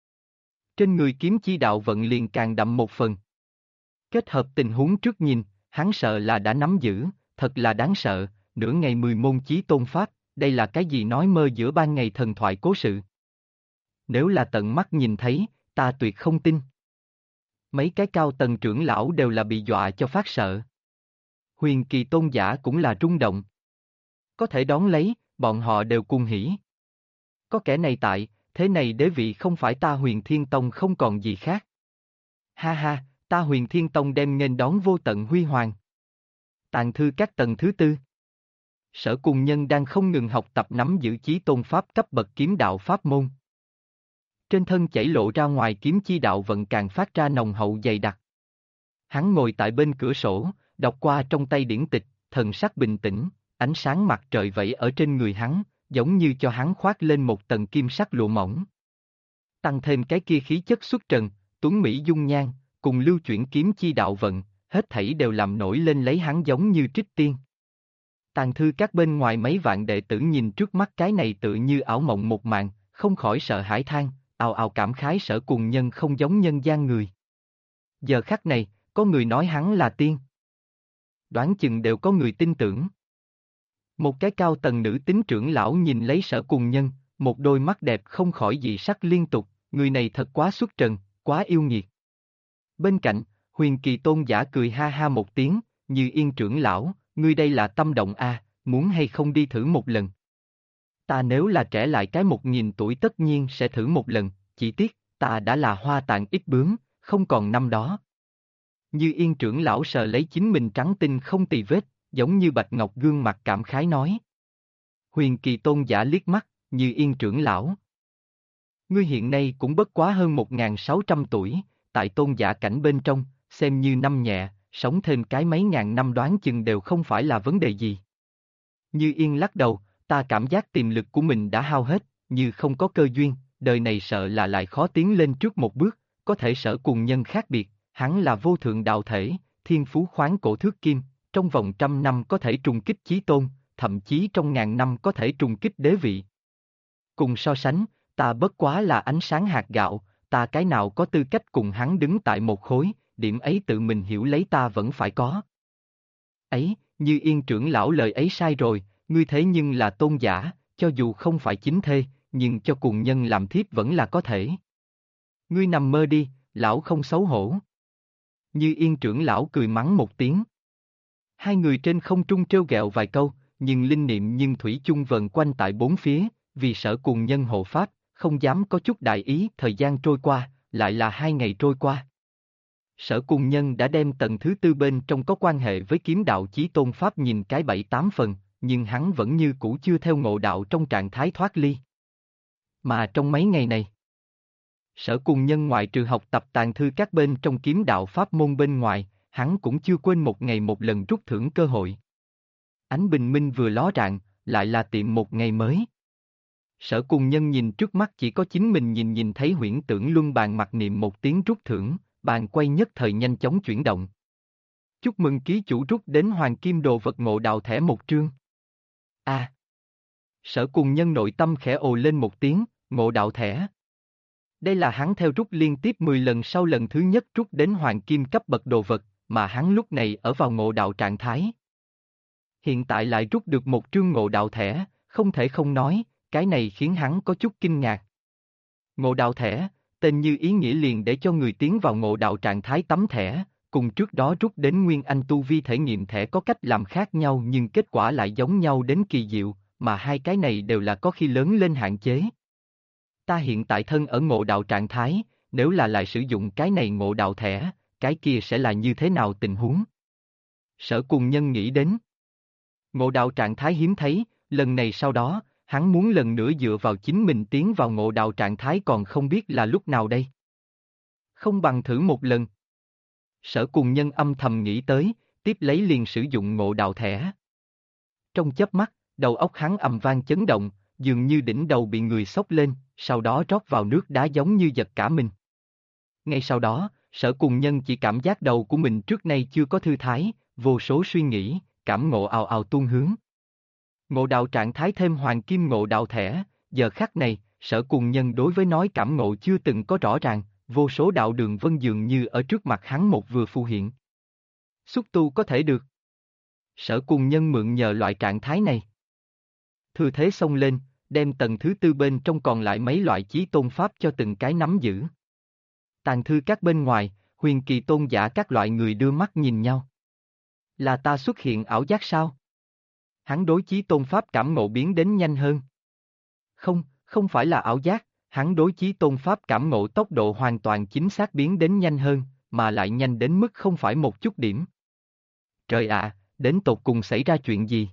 Trên người kiếm chi đạo vận liền càng đậm một phần. Kết hợp tình huống trước nhìn, hắn sợ là đã nắm giữ, thật là đáng sợ, nửa ngày 10 môn chí tôn pháp, đây là cái gì nói mơ giữa ban ngày thần thoại cố sự. Nếu là tận mắt nhìn thấy, ta tuyệt không tin. Mấy cái cao tầng trưởng lão đều là bị dọa cho phát sợ. Huyền Kỳ tôn giả cũng là rung động. Có thể đón lấy, bọn họ đều cuồng hỉ. Có kẻ này tại, thế này đế vị không phải ta Huyền Thiên Tông không còn gì khác. Ha ha, ta Huyền Thiên Tông đem nghênh đón vô tận huy hoàng. Tạng thư các tầng thứ 4. Sở Cùng Nhân đang không ngừng học tập nắm giữ chí tôn pháp cấp bậc kiếm đạo pháp môn. Trên thân chảy lộ ra ngoài kiếm chi đạo vận càng phát ra nồng hậu dày đặc. Hắn ngồi tại bên cửa sổ, đọc qua trong tay điển tịch, thần sắc bình tĩnh, ánh sáng mặt trời vẩy ở trên người hắn, giống như cho hắn khoác lên một tầng kim sắc lụa mỏng. Tăng thêm cái kia khí chất xuất trần, tuấn mỹ dung nhan, cùng lưu chuyển kiếm chi đạo vận, hết thảy đều làm nổi lên lấy hắn giống như trích tiên. Tàng thư các bên ngoài mấy vạn đệ tử nhìn trước mắt cái này tự như ảo mộng một màn, không khỏi sợ hãi than, ào ào cảm khái Sở Cùng Nhân không giống nhân gian người. Giờ khắc này, có người nói hắn là tiên. Đoán chừng đều có người tin tưởng. Một cái cao tầng nữ tính trưởng lão nhìn lấy Sở Cùng Nhân, một đôi mắt đẹp không khỏi dị sắc liên tục, người này thật quá xuất trần, quá yêu nghiệt. Bên cạnh, Huyền Kỳ tôn giả cười ha ha một tiếng, Như Yên trưởng lão, ngươi đây là tâm động a, muốn hay không đi thử một lần. Ta nếu là trẻ lại cái 1000 tuổi tất nhiên sẽ thử một lần, chỉ tiếc, ta đã là hoa tàn ít bướm, không còn năm đó. Như Yên trưởng lão sờ lấy chính mình trắng tinh không tì vết, giống như bạch ngọc gương mặt cảm khái nói. Huyền Kỳ tôn giả liếc mắt, Như Yên trưởng lão. Ngươi hiện nay cũng bất quá hơn 1600 tuổi, tại tôn giả cảnh bên trong, xem như năm nhẹ, sống thêm cái mấy ngàn năm đoán chừng đều không phải là vấn đề gì. Như Yên lắc đầu, ta cảm giác tiềm lực của mình đã hao hết, như không có cơ duyên, đời này sợ là lại khó tiến lên trước một bước, có thể Sở Cùng Nhân khác biệt, Hắn là vô thượng đạo thể, thiên phú khoáng cổ thước kim, trong vòng 100 năm có thể trùng kích chí tôn, thậm chí trong 1000 năm có thể trùng kích đế vị. Cùng so sánh, ta bất quá là ánh sáng hạt gạo, ta cái nào có tư cách cùng hắn đứng tại một khối, điểm ấy tự mình hiểu lấy ta vẫn phải có. Ấy, Như Yên trưởng lão lời ấy sai rồi, ngươi thế nhưng là tôn giả, cho dù không phải chính thê, nhưng cho cùng nhân làm thiếp vẫn là có thể. Ngươi nằm mơ đi, lão không xấu hổ. Như Yên trưởng lão cười mắng một tiếng. Hai người trên không trung trêu ghẹo vài câu, nhưng linh niệm nhưng thủy chung vần quanh tại bốn phía, vì sợ cùng nhân hộ pháp, không dám có chút đại ý. Thời gian trôi qua, lại là 2 ngày trôi qua. Sở cùng nhân đã đem tầng thứ tư bên trong có quan hệ với kiếm đạo chí tôn pháp nhìn cái 7-8 phần, nhưng hắn vẫn như cũ chưa theo ngộ đạo trong trạng thái thoát ly. Mà trong mấy ngày này, Sở cùng nhân ngoại trừ học tập tàn thư các bên trong kiếm đạo pháp môn bên ngoài, hắn cũng chưa quên một ngày một lần rút thưởng cơ hội. Ánh bình minh vừa ló rạng, lại là tiệm một ngày mới. Sở cùng nhân nhìn trước mắt chỉ có chính mình nhìn thấy huyễn tưởng luân bàn mặc niệm một tiếng rút thưởng, bàn quay nhất thời nhanh chóng chuyển động. Chúc mừng ký chủ rút đến hoàng kim đồ vật ngộ đạo thẻ một trương. A. Sở cùng nhân nội tâm khẽ ồ lên một tiếng, ngộ đạo thẻ. Đây là hắn theo rút liên tiếp 10 lần sau lần thứ nhất rút đến hoàng kim cấp bậc đồ vật, mà hắn lúc này ở vào ngộ đạo trạng thái. Hiện tại lại rút được một trương ngộ đạo thẻ, không thể không nói, cái này khiến hắn có chút kinh ngạc. Ngộ đạo thẻ, tên như ý nghĩa liền để cho người tiến vào ngộ đạo trạng thái tấm thẻ, cùng trước đó rút đến Nguyên Anh tu vi thể nghiệm thẻ có cách làm khác nhau nhưng kết quả lại giống nhau đến kỳ diệu, mà hai cái này đều là có khi lớn lên hạn chế. Ta hiện tại thân ở ngộ đạo trạng thái, nếu là lại sử dụng cái này ngộ đạo thẻ, cái kia sẽ là như thế nào tình huống? Sở cùng nhân nghĩ đến. Ngộ đạo trạng thái hiếm thấy, lần này sau đó, hắn muốn lần nữa dựa vào chính mình tiến vào ngộ đạo trạng thái còn không biết là lúc nào đây. Không bằng thử một lần. Sở cùng nhân âm thầm nghĩ tới, tiếp lấy liền sử dụng ngộ đạo thẻ. Trong chớp mắt, đầu óc hắn ầm vang chấn động, dường như đỉnh đầu bị người xốc lên, sau đó rót vào nước đá giống như giật cả mình. Ngay sau đó, sở cùng nhân chỉ cảm giác đầu của mình trước nay chưa có thư thái, vô số suy nghĩ, cảm ngộ ào ào tuôn hướng. Ngộ đạo trạng thái thêm hoàng kim ngộ đạo thẻ, giờ khắc này, sở cùng nhân đối với nói cảm ngộ chưa từng có rõ ràng, vô số đạo đường vân dường như ở trước mặt hắn một vừa phù hiện. Xúc tu có thể được. Sở cùng nhân mượn nhờ loại trạng thái này. Thừa thế xông lên, đem tầng thứ tư bên trong còn lại mấy loại chí tôn pháp cho từng cái nắm giữ. Tàn thư các bên ngoài, huyền kỳ tôn giả các loại người đưa mắt nhìn nhau. Là ta xuất hiện ảo giác sao? Hắn đối chí tôn pháp cảm ngộ biến đến nhanh hơn. Không, không phải là ảo giác, hắn đối chí tôn pháp cảm ngộ tốc độ hoàn toàn chính xác biến đến nhanh hơn, mà lại nhanh đến mức không phải một chút điểm. Trời ạ, đến tột cùng xảy ra chuyện gì?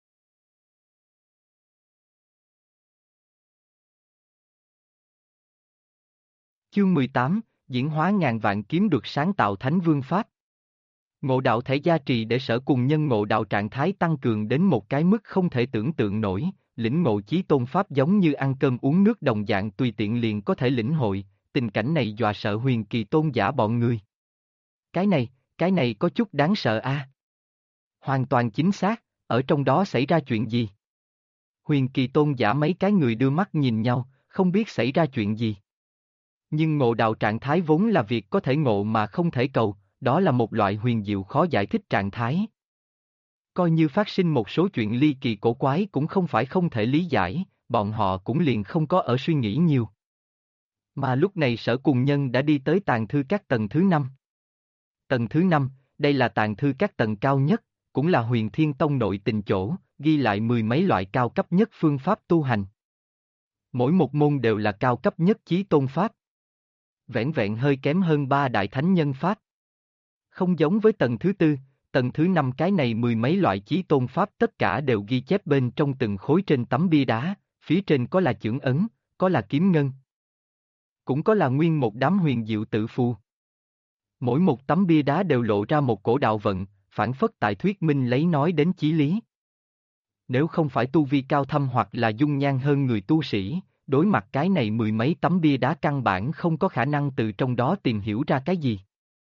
Chương 18, diễn hóa ngàn vạn kiếm được sáng tạo Thánh Vương Pháp. Ngộ đạo thể gia trì để sở cùng nhân ngộ đạo trạng thái tăng cường đến một cái mức không thể tưởng tượng nổi, lĩnh ngộ chí tôn pháp giống như ăn cơm uống nước đồng dạng tùy tiện liền có thể lĩnh hội, tình cảnh này dọa sợ huyền kỳ tôn giả bọn người. Cái này có chút đáng sợ a. Hoàn toàn chính xác, ở trong đó xảy ra chuyện gì? Huyền kỳ tôn giả mấy cái người đưa mắt nhìn nhau, không biết xảy ra chuyện gì. Nhưng ngộ đạo trạng thái vốn là việc có thể ngộ mà không thể cầu, đó là một loại huyền diệu khó giải thích trạng thái. Coi như phát sinh một số chuyện ly kỳ cổ quái cũng không phải không thể lý giải, bọn họ cũng liền không có ở suy nghĩ nhiều. Mà lúc này sở cùng nhân đã đi tới tàng thư các tầng thứ 5. Tầng thứ 5, đây là tàng thư các tầng cao nhất, cũng là Huyền Thiên Tông nội tình chỗ, ghi lại 10 mấy loại cao cấp nhất phương pháp tu hành. Mỗi một môn đều là cao cấp nhất chí tôn pháp. Vẻn vẹn hơi kém hơn 3 đại thánh nhân pháp. Không giống với tầng thứ 4, tầng thứ 5 cái này 10 mấy loại chí tôn pháp tất cả đều ghi chép bên trong từng khối trên tấm bia đá, phía trên có là chưởng ấn, có là kiếm ngân. Cũng có là nguyên một đám huyền diệu tự phù. Mỗi một tấm bia đá đều lộ ra một cổ đạo vận, phản phất tại thuyết minh lấy nói đến chí lý. Nếu không phải tu vi cao thâm hoặc là dung nhan hơn người tu sĩ, đối mặt cái này 10 mấy tấm bia đá căn bản không có khả năng từ trong đó tìm hiểu ra cái gì.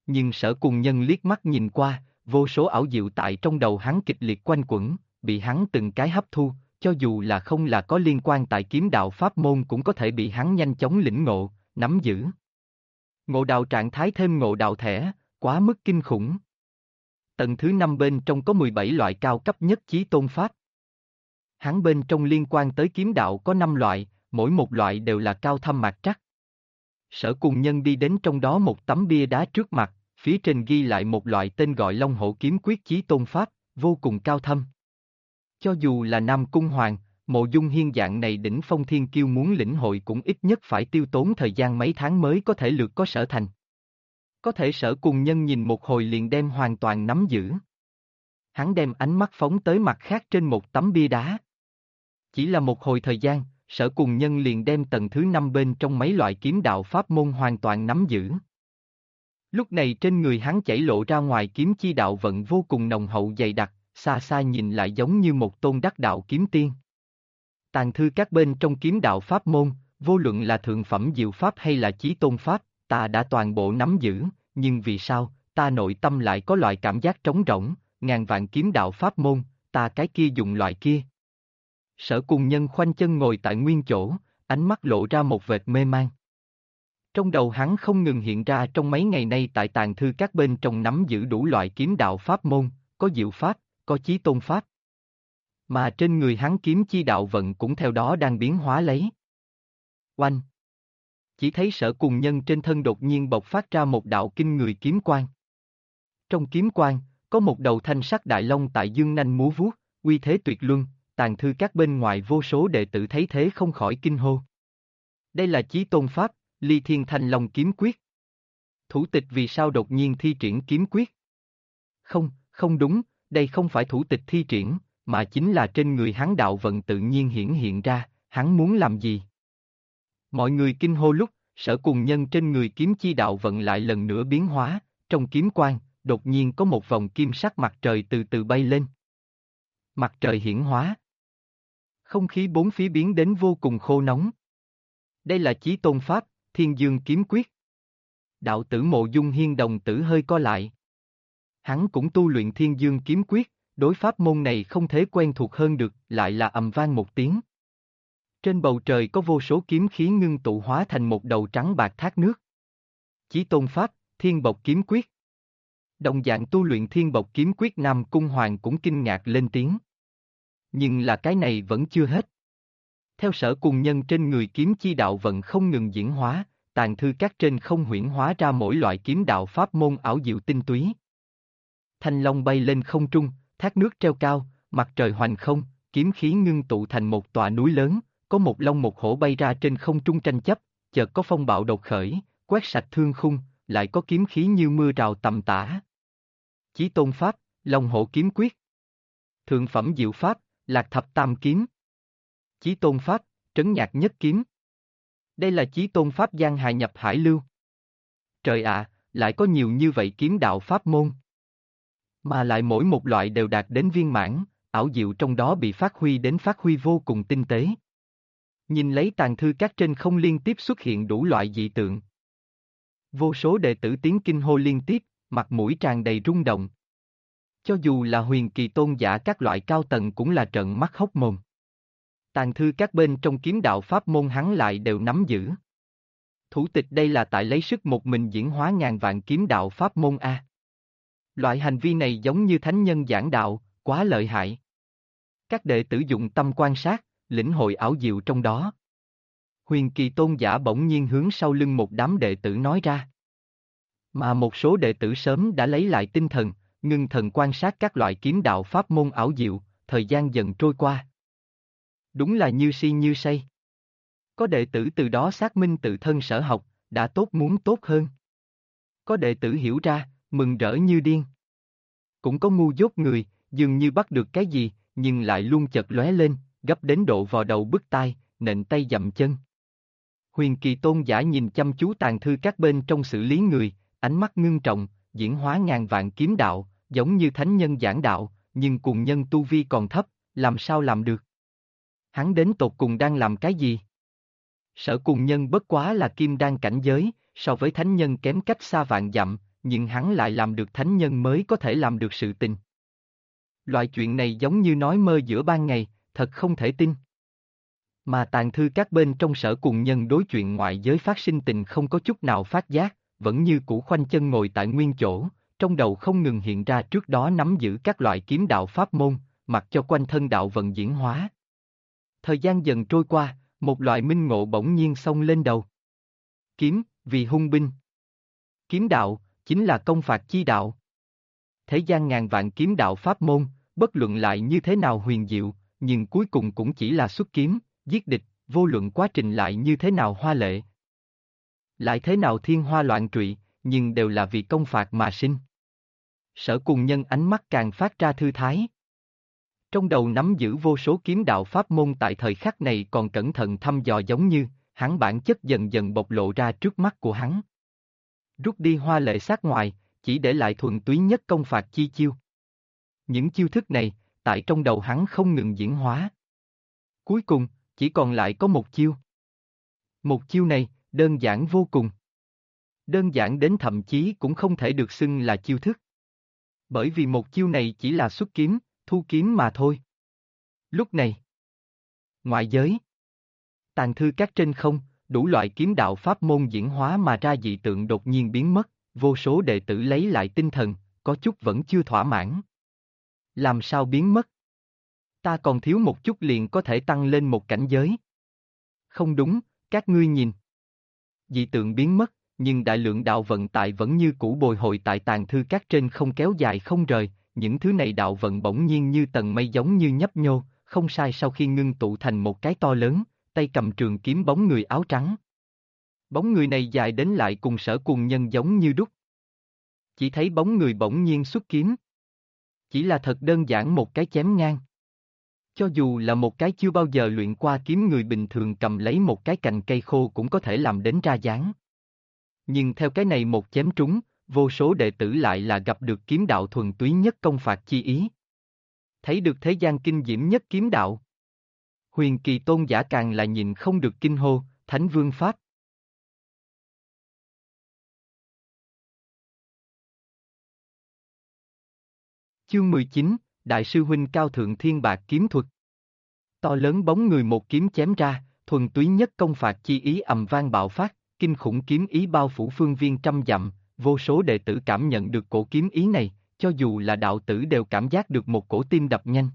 Nhưng Sở Cùng Nhân liếc mắt nhìn qua, vô số ảo diệu tại trong đầu hắn kịch liệt quanh quẩn, bị hắn từng cái hấp thu, cho dù là không là có liên quan tại kiếm đạo pháp môn cũng có thể bị hắn nhanh chóng lĩnh ngộ, nắm giữ. Ngộ đạo trạng thái thêm ngộ đạo thẻ, quá mức kinh khủng. Tầng thứ 5 bên trong có 17 loại cao cấp nhất chí tôn pháp. Hắn bên trong liên quan tới kiếm đạo có 5 loại, mỗi một loại đều là cao thâm mạc trắc. Sở Cùng Nhân đi đến trong đó một tấm bia đá trước mặt, phía trên ghi lại một loại tên gọi Long Hổ Kiếm Quyết chí tôn pháp, vô cùng cao thâm. Cho dù là Nam Cung Hoàng, Mộ Dung Hiên dạng này đỉnh phong thiên kiêu muốn lĩnh hội cũng ít nhất phải tiêu tốn thời gian mấy tháng mới có thể lược có sở thành. Có thể Sở Cùng Nhân nhìn một hồi liền đem hoàn toàn nắm giữ. Hắn đem ánh mắt phóng tới mặt khác trên một tấm bia đá. Chỉ là một hồi thời gian, Sở Cùng Nhân liền đem tầng thứ 5 bên trong mấy loại kiếm đạo pháp môn hoàn toàn nắm giữ. Lúc này trên người hắn chảy lộ ra ngoài kiếm chi đạo vận vô cùng nồng hậu dày đặc, xa xa nhìn lại giống như một tôn đắc đạo kiếm tiên. Tàng thư các bên trong kiếm đạo pháp môn, vô luận là thượng phẩm diệu pháp hay là chí tôn pháp, ta đã toàn bộ nắm giữ, nhưng vì sao, ta nội tâm lại có loại cảm giác trống rỗng, ngàn vạn kiếm đạo pháp môn, ta cái kia dùng loại kia. Sở Cùng Nhân khoanh chân ngồi tại nguyên chỗ, ánh mắt lộ ra một vệt mê man. Trong đầu hắn không ngừng hiện ra trong mấy ngày nay tại tàng thư các bên trong nắm giữ đủ loại kiếm đạo pháp môn, có diệu pháp, có chí tôn pháp. Mà trên người hắn kiếm chi đạo vận cũng theo đó đang biến hóa lấy. Oanh! Chỉ thấy Sở Cùng Nhân trên thân đột nhiên bộc phát ra một đạo kinh người kiếm quang. Trong kiếm quang, có một đầu thanh sắc đại long tại dương nanh múa vuốt, uy thế tuyệt luân, tàng thư các bên ngoài vô số đệ tử thấy thế không khỏi kinh hô. Đây là chí tôn pháp, Ly Thiên Thanh Long kiếm quyết. Thủ tịch vì sao đột nhiên thi triển kiếm quyết? Không, không đúng, đây không phải thủ tịch thi triển, mà chính là trên người hắn đạo vận tự nhiên hiển hiện ra, hắn muốn làm gì? Mọi người kinh hô lúc, Sở Cùng Nhân trên người kiếm chi đạo vận lại lần nữa biến hóa, trong kiếm quang, đột nhiên có một vòng kim sắc mặt trời từ từ bay lên. Mặt trời hiển hóa. Không khí bốn phía biến đến vô cùng khô nóng. Đây là chí tôn pháp, Thiên Dương kiếm quyết. Đạo tử Mộ Dung Hiên đồng tử hơi co lại. Hắn cũng tu luyện Thiên Dương kiếm quyết, đối pháp môn này không thể quen thuộc hơn được, lại là ầm vang một tiếng. Trên bầu trời có vô số kiếm khí ngưng tụ hóa thành một đầu trắng bạc thác nước. Chí tôn pháp, Thiên Bộc kiếm quyết. Đồng dạng tu luyện Thiên Bộc kiếm quyết Nam Cung Hoàng cũng kinh ngạc lên tiếng. Nhưng là cái này vẫn chưa hết. Theo Sở Cùng Nhân trên người kiếm chi đạo vận không ngừng diễn hóa, tàng thư các trên không huyễn hóa ra mỗi loại kiếm đạo pháp môn ảo diệu tinh túy. Thanh long bay lên không trung, thác nước treo cao, mặt trời hoành không, kiếm khí ngưng tụ thành một tòa núi lớn, có một long một hổ bay ra trên không trung tranh chấp, chợt có phong bạo đột khởi, quét sạch thương khung, lại có kiếm khí như mưa rào tầm tã. Chí tôn pháp, Long Hổ kiếm quyết. Thượng phẩm diệu pháp, Lạc Thập Tam kiếm. Chí tôn pháp, Trấn Nhạc Nhất kiếm. Đây là chí tôn pháp giang hà nhập hải lưu. Trời ạ, lại có nhiều như vậy kiếm đạo pháp môn. Mà lại mỗi một loại đều đạt đến viên mãn, ảo diệu trong đó bị phát huy đến phát huy vô cùng tinh tế. Nhìn lấy tàng thư các trên không liên tiếp xuất hiện đủ loại dị tượng. Vô số đệ tử tiếng kinh hô liên tiếp, mặt mũi tràn đầy rung động. Cho dù là huyền kỳ tôn giả các loại cao tầng cũng là trợn mắt hốc mồm. Tàng thư các bên trong kiếm đạo pháp môn hắn lại đều nắm giữ. Thủ tịch đây là tại lấy sức một mình diễn hóa ngàn vạn kiếm đạo pháp môn A. Loại hành vi này giống như thánh nhân giảng đạo, quá lợi hại. Các đệ tử dụng tâm quan sát, lĩnh hội ảo diệu trong đó. Huyền kỳ tôn giả bỗng nhiên hướng sau lưng một đám đệ tử nói ra. Mà một số đệ tử sớm đã lấy lại tinh thần, ngưng thần quan sát các loại kiếm đạo pháp môn ảo diệu, thời gian dần trôi qua. Đúng là như si như say. Có đệ tử từ đó xác minh tự thân sở học, đã tốt muốn tốt hơn. Có đệ tử hiểu ra, mừng rỡ như điên. Cũng có ngu dốt người, dường như bắt được cái gì, nhưng lại luôn chợt lóe lên, gấp đến độ vò đầu bứt tai, nện tay dậm chân. Huyền kỳ tôn giả nhìn chăm chú tàng thư các bên trong xử lý người, ánh mắt ngưng trọng, diễn hóa ngàn vạn kiếm đạo, giống như thánh nhân giảng đạo, nhưng cùng nhân tu vi còn thấp, làm sao làm được? Hắn đến tột cùng đang làm cái gì? Sở Cùng Nhân bất quá là kim đan cảnh giới, so với thánh nhân kém cách xa vạn dặm, nhưng hắn lại làm được thánh nhân mới có thể làm được sự tình. Loại chuyện này giống như nói mơ giữa ban ngày, thật không thể tin. Mà tàng thư các bên trong Sở Cùng Nhân đối chuyện ngoại giới phát sinh tình không có chút nào phát giác, vẫn như cũ khoanh chân ngồi tại nguyên chỗ, trong đầu không ngừng hiện ra trước đó nắm giữ các loại kiếm đạo pháp môn, mặc cho quanh thân đạo vận diễn hóa. Thời gian dần trôi qua, một loại minh ngộ bỗng nhiên xông lên đầu. Kiếm, vì hung binh. Kiếm đạo, chính là công phạt chi đạo. Thế gian ngàn vạn kiếm đạo pháp môn, bất luận lại như thế nào huyền diệu, nhưng cuối cùng cũng chỉ là xuất kiếm, giết địch, vô luận quá trình lại như thế nào hoa lệ. Lại thế nào thiên hoa loạn trụy, nhưng đều là vì công phạt mà sinh. Sở Cùng Nhân ánh mắt càng phát ra thư thái. Trong đầu nắm giữ vô số kiếm đạo pháp môn tại thời khắc này còn cẩn thận thăm dò giống như, hắn bản chất dần dần bộc lộ ra trước mắt của hắn. Rút đi hoa lệ sát ngoài, chỉ để lại thuần túy nhất công phạt chi chiêu. Những chiêu thức này, tại trong đầu hắn không ngừng diễn hóa. Cuối cùng, chỉ còn lại có một chiêu. Một chiêu này, đơn giản vô cùng. Đơn giản đến thậm chí cũng không thể được xưng là chiêu thức. Bởi vì một chiêu này chỉ là xuất kiếm, thu kiếm mà thôi. Lúc này, ngoại giới, tàng thư các trên không, đủ loại kiếm đạo pháp môn diễn hóa mà ra dị tượng đột nhiên biến mất, vô số đệ tử lấy lại tinh thần, có chút vẫn chưa thỏa mãn. Làm sao biến mất? Ta còn thiếu một chút liền có thể tăng lên một cảnh giới. Không đúng, các ngươi nhìn. Dị tượng biến mất, nhưng đại lượng đạo vận tại vẫn như cũ bồi hồi tại tàng thư các trên không kéo dài không rời, những thứ này đạo vận bỗng nhiên như tầng mây giống như nhấp nhô, không sai sau khi ngưng tụ thành một cái to lớn, tay cầm trường kiếm bóng người áo trắng. Bóng người này dài đến lại cùng Sở Cùng Nhân giống như đúc. Chỉ thấy bóng người bỗng nhiên xuất kiếm. Chỉ là thật đơn giản một cái chém ngang. Cho dù là một cái chưa bao giờ luyện qua kiếm người bình thường cầm lấy một cái cành cây khô cũng có thể làm đến ra dáng. Nhưng theo cái này một chém trúng, vô số đệ tử lại là gặp được kiếm đạo thuần túy nhất công phạt chi ý. Thấy được thế gian kinh diễm nhất kiếm đạo. Huyền Kỳ tôn giả càng là nhìn không được kinh hô, Thánh Vương Pháp. Chương 19, Đại sư huynh cao thượng thiên bạc kiếm thuật. To lớn bóng người một kiếm chém ra, thuần túy nhất công phạt chi ý ầm vang bạo phát, kinh khủng kiếm ý bao phủ phương viên trăm dặm, vô số đệ tử cảm nhận được cổ kiếm ý này, cho dù là đạo tử đều cảm giác được một cổ tim đập nhanh.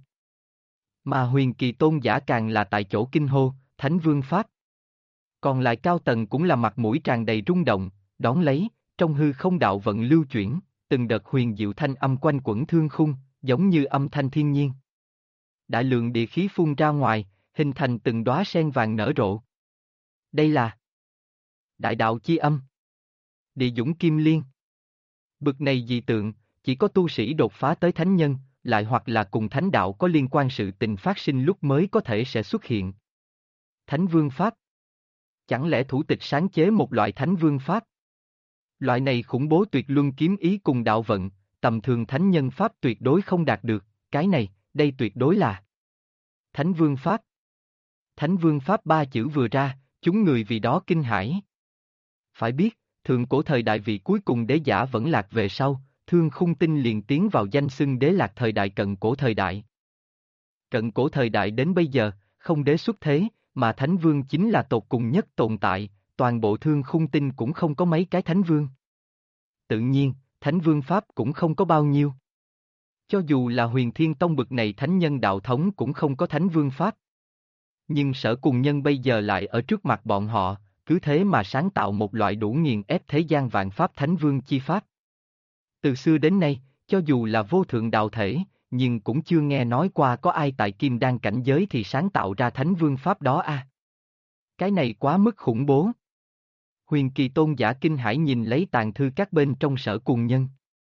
Mà Huyền Kỳ tôn giả càng là tại chỗ kinh hô, Thánh Vương Pháp. Còn lại cao tầng cũng là mặt mũi tràn đầy rung động, đón lấy, trong hư không đạo vận lưu chuyển, từng đợt huyền diệu thanh âm quanh quẩn thương khung, giống như âm thanh thiên nhiên. Đại lượng địa khí phun ra ngoài, hình thành từng đóa sen vàng nở rộ. Đây là đại đạo chi âm. Địa dũng kim liên. Bực này dị tượng, chỉ có tu sĩ đột phá tới thánh nhân, lại hoặc là cùng thánh đạo có liên quan sự tình phát sinh lúc mới có thể sẽ xuất hiện. Thánh Vương Pháp. Chẳng lẽ thủ tịch sáng chế một loại Thánh Vương Pháp? Loại này khủng bố tuyệt luân kiếm ý cùng đạo vận, tầm thường thánh nhân Pháp tuyệt đối không đạt được, cái này, đây tuyệt đối là Thánh Vương Pháp. Thánh Vương Pháp ba chữ vừa ra, chúng người vì đó kinh hãi. Phải biết, thượng cổ thời đại vị cuối cùng đế giả vẫn lạc về sau, Thương Khung Tinh liền tiến vào danh xưng đế lạc thời đại cận cổ thời đại. Cận cổ thời đại đến bây giờ, không đế xuất thế, mà Thánh Vương chính là tột cùng nhất tồn tại, toàn bộ Thương Khung Tinh cũng không có mấy cái Thánh Vương. Tự nhiên, Thánh Vương Pháp cũng không có bao nhiêu. Cho dù là Huyền Thiên Tông bực này thánh nhân đạo thống cũng không có Thánh Vương Pháp. Nhưng Sở Cùng Nhân bây giờ lại ở trước mặt bọn họ, cứ thế mà sáng tạo một loại đủ nghiền ép thế gian vạn Pháp Thánh Vương chi Pháp. Từ xưa đến nay, cho dù là vô thượng đạo thể, nhưng cũng chưa nghe nói qua có ai tại Kim Đan cảnh giới thì sáng tạo ra Thánh Vương Pháp đó a. Cái này quá mức khủng bố. Huyền Kỳ tôn giả kinh hãi nhìn lấy tàng thư các bên trong Sở Cùng Nhân.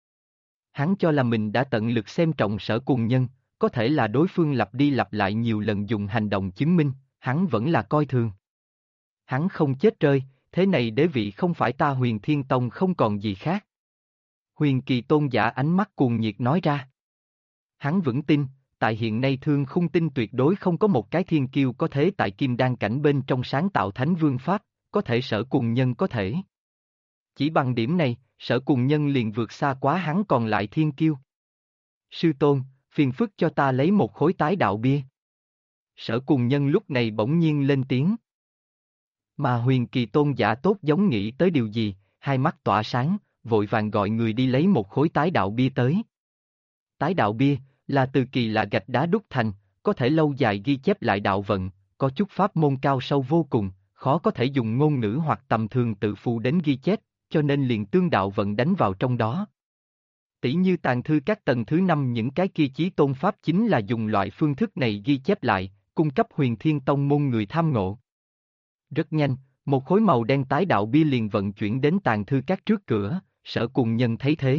Hắn cho là mình đã tận lực xem trọng Sở Cùng Nhân, có thể là đối phương lặp đi lặp lại nhiều lần dùng hành động chứng minh, hắn vẫn là coi thường. Hắn không chết rơi, thế này đế vị không phải ta Huyền Thiên Tông không còn gì khác. Huyền Kỳ tôn giả ánh mắt cuồng nhiệt nói ra. Hắn vững tin, tại hiện nay Thương Khung Tinh tuyệt đối không có một cái thiên kiêu có thể tại Kim Đan cảnh bên trong sáng tạo Thánh Vương Pháp, có thể Sở Cùng Nhân có thể. Chỉ bằng điểm này, Sở Cùng Nhân liền vượt xa quá hắn còn lại thiên kiêu. Sư tôn, phiền phức cho ta lấy một khối tái đạo bia. Sở Cùng Nhân lúc này bỗng nhiên lên tiếng. Mà Huyền Kỳ Tôn giả tốt giống nghĩ tới điều gì, hai mắt tỏa sáng, vội vàng gọi người đi lấy một khối tái đạo bia tới. Tái đạo bia, là từ kỳ lạ gạch đá đúc thành, có thể lâu dài ghi chép lại đạo vận, có chút pháp môn cao sâu vô cùng, khó có thể dùng ngôn ngữ hoặc tầm thường tự phụ đến ghi chép, cho nên liền tương đạo vận đánh vào trong đó. Tỷ như tàng thư các tầng thứ 5 những cái kia chí tôn pháp chính là dùng loại phương thức này ghi chép lại, cung cấp Huyền Thiên Tông môn người tham ngộ. Rất nhanh, một khối màu đen tái đạo bia liền vận chuyển đến tàng thư các trước cửa, Sở Cùng Nhân thấy thế.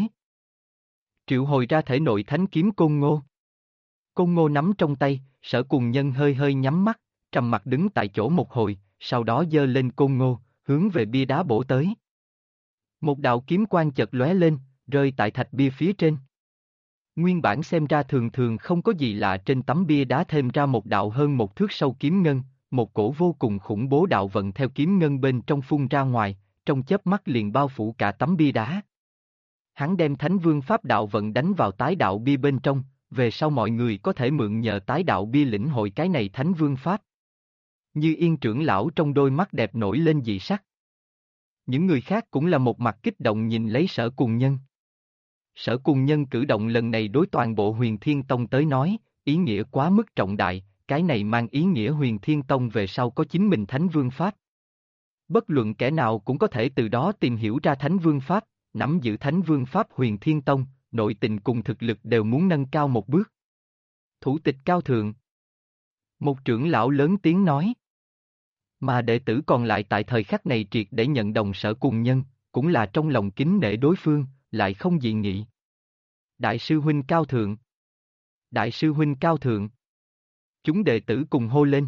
Triệu hồi ra thể nội thánh kiếm Côn Ngô. Côn Ngô nắm trong tay, Sở Cùng Nhân hơi hơi nhắm mắt, trầm mặt đứng tại chỗ một hồi, sau đó giơ lên Côn Ngô, hướng về bia đá bổ tới. Một đạo kiếm quang chợt lóe lên, rơi tại thạch bia phía trên. Nguyên bản xem ra thường thường không có gì lạ trên tấm bia đá thêm ra một đạo hơn một thước sâu kiếm ngân, một cổ vô cùng khủng bố đạo vận theo kiếm ngân bên trong phun ra ngoài, trong chớp mắt liền bao phủ cả tấm bia đá. Hắn đem Thánh Vương Pháp đạo vận đánh vào tái đạo bia bên trong, về sau mọi người có thể mượn nhờ tái đạo bia lĩnh hội cái này Thánh Vương Pháp. Như Yên trưởng lão trong đôi mắt đẹp nổi lên dị sắc. Những người khác cũng là một mặt kích động nhìn lấy Sở Cùng Nhân. Sở Cùng Nhân cử động lần này đối toàn bộ Huyền Thiên Tông tới nói, ý nghĩa quá mức trọng đại, cái này mang ý nghĩa Huyền Thiên Tông về sau có chính mình Thánh Vương Pháp. Bất luận kẻ nào cũng có thể từ đó tìm hiểu ra Thánh Vương Pháp, nắm giữ Thánh Vương Pháp Huyền Thiên Tông, nội tình cùng thực lực đều muốn nâng cao một bước. Thủ tịch cao thượng. Một trưởng lão lớn tiếng nói. Mà đệ tử còn lại tại thời khắc này triệt để nhận đồng Sở Cùng Nhân, cũng là trong lòng kính nể đối phương, lại không dị nghị. Đại sư huynh cao thượng. Đại sư huynh cao thượng. Chúng đệ tử cùng hô lên.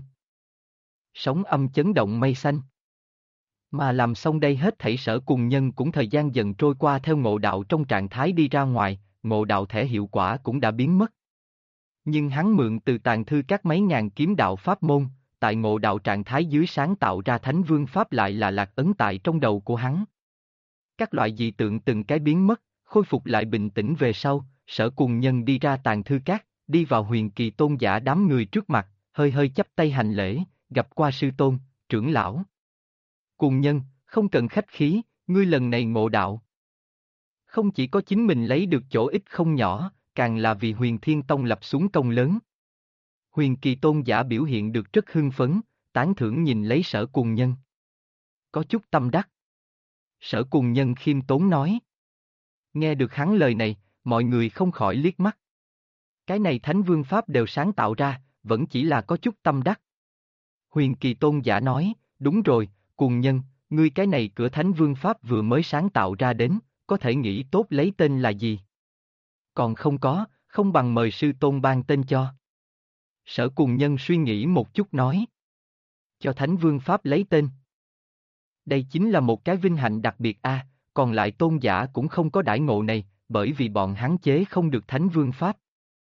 Sóng âm chấn động mây xanh. Mà làm xong đây hết thảy Sở Cùng Nhân cũng thời gian dần trôi qua theo ngộ đạo trong trạng thái đi ra ngoài, ngộ đạo thể hiệu quả cũng đã biến mất. Nhưng hắn mượn từ tàng thư các mấy ngàn kiếm đạo pháp môn, tại ngộ đạo trạng thái dưới sáng tạo ra Thánh Vương Pháp lại là lạc ấn tại trong đầu của hắn. Các loại dị tượng từng cái biến mất, khôi phục lại bình tĩnh về sau, Sở Cùng Nhân đi ra tàng thư các, đi vào Huyền Kỳ Tôn giả đám người trước mặt, hơi hơi chắp tay hành lễ, gặp qua sư tôn, trưởng lão. Cùng Nhân, không cần khách khí, ngươi lần này ngộ đạo. Không chỉ có chính mình lấy được chỗ ích không nhỏ, càng là vì Huyền Thiên Tông lập xuống công lớn. Huyền Kỳ Tôn giả biểu hiện được rất hưng phấn, tán thưởng nhìn lấy Sở Cùng Nhân. Có chút tâm đắc. Sở Cùng Nhân khiêm tốn nói. Nghe được hắn lời này, mọi người không khỏi liếc mắt. Cái này Thánh Vương Pháp đều sáng tạo ra, vẫn chỉ là có chút tâm đắc. Huyền Kỳ Tôn giả nói, đúng rồi, Cùng Nhân, ngươi cái này cửa Thánh Vương Pháp vừa mới sáng tạo ra đến, có thể nghĩ tốt lấy tên là gì? Còn không có, không bằng mời sư tôn ban tên cho. Sở Cùng Nhân suy nghĩ một chút nói. Cho Thánh Vương Pháp lấy tên. Đây chính là một cái vinh hạnh đặc biệt a, còn lại tôn giả cũng không có đãi ngộ này, bởi vì bọn hắn chế không được Thánh Vương Pháp.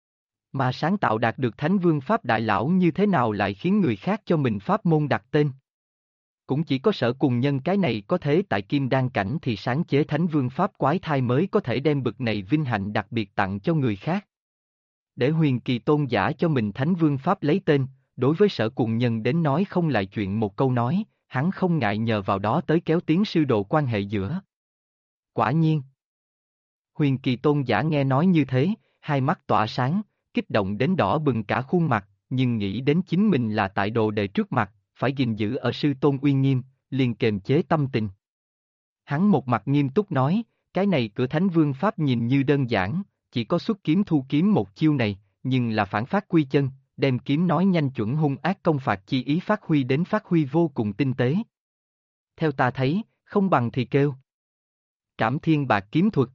Mà sáng tạo đạt được Thánh Vương Pháp đại lão như thế nào lại khiến người khác cho mình pháp môn đặt tên. Cũng chỉ có Sở Cùng Nhân cái này có thế tại Kim Đan cảnh thì sáng chế Thánh Vương Pháp quái thai mới có thể đem bực này vinh hạnh đặc biệt tặng cho người khác. Để Huyền Kỳ Tôn giả cho mình Thánh Vương Pháp lấy tên, đối với Sở Cùng Nhân đến nói không lại chuyện một câu nói, hắn không ngại nhờ vào đó tới kéo tiến sư đồ quan hệ giữa. Quả nhiên. Huyền Kỳ Tôn giả nghe nói như thế, hai mắt tỏa sáng, kích động đến đỏ bừng cả khuôn mặt, nhưng nghĩ đến chính mình là tại đồ đệ trước mặt, phải gìn giữ ở sư tôn uy nghiêm, liền kềm chế tâm tình. Hắn một mặt nghiêm túc nói, cái này cửa Thánh Vương Pháp nhìn như đơn giản, chỉ có xuất kiếm thu kiếm một chiêu này, nhưng là phản phát quy chân, đem kiếm nói nhanh chuẩn hung ác công phạt chi ý phát huy vô cùng tinh tế. Theo ta thấy, không bằng thì kêu. Trảm Thiên Bạc kiếm thuật.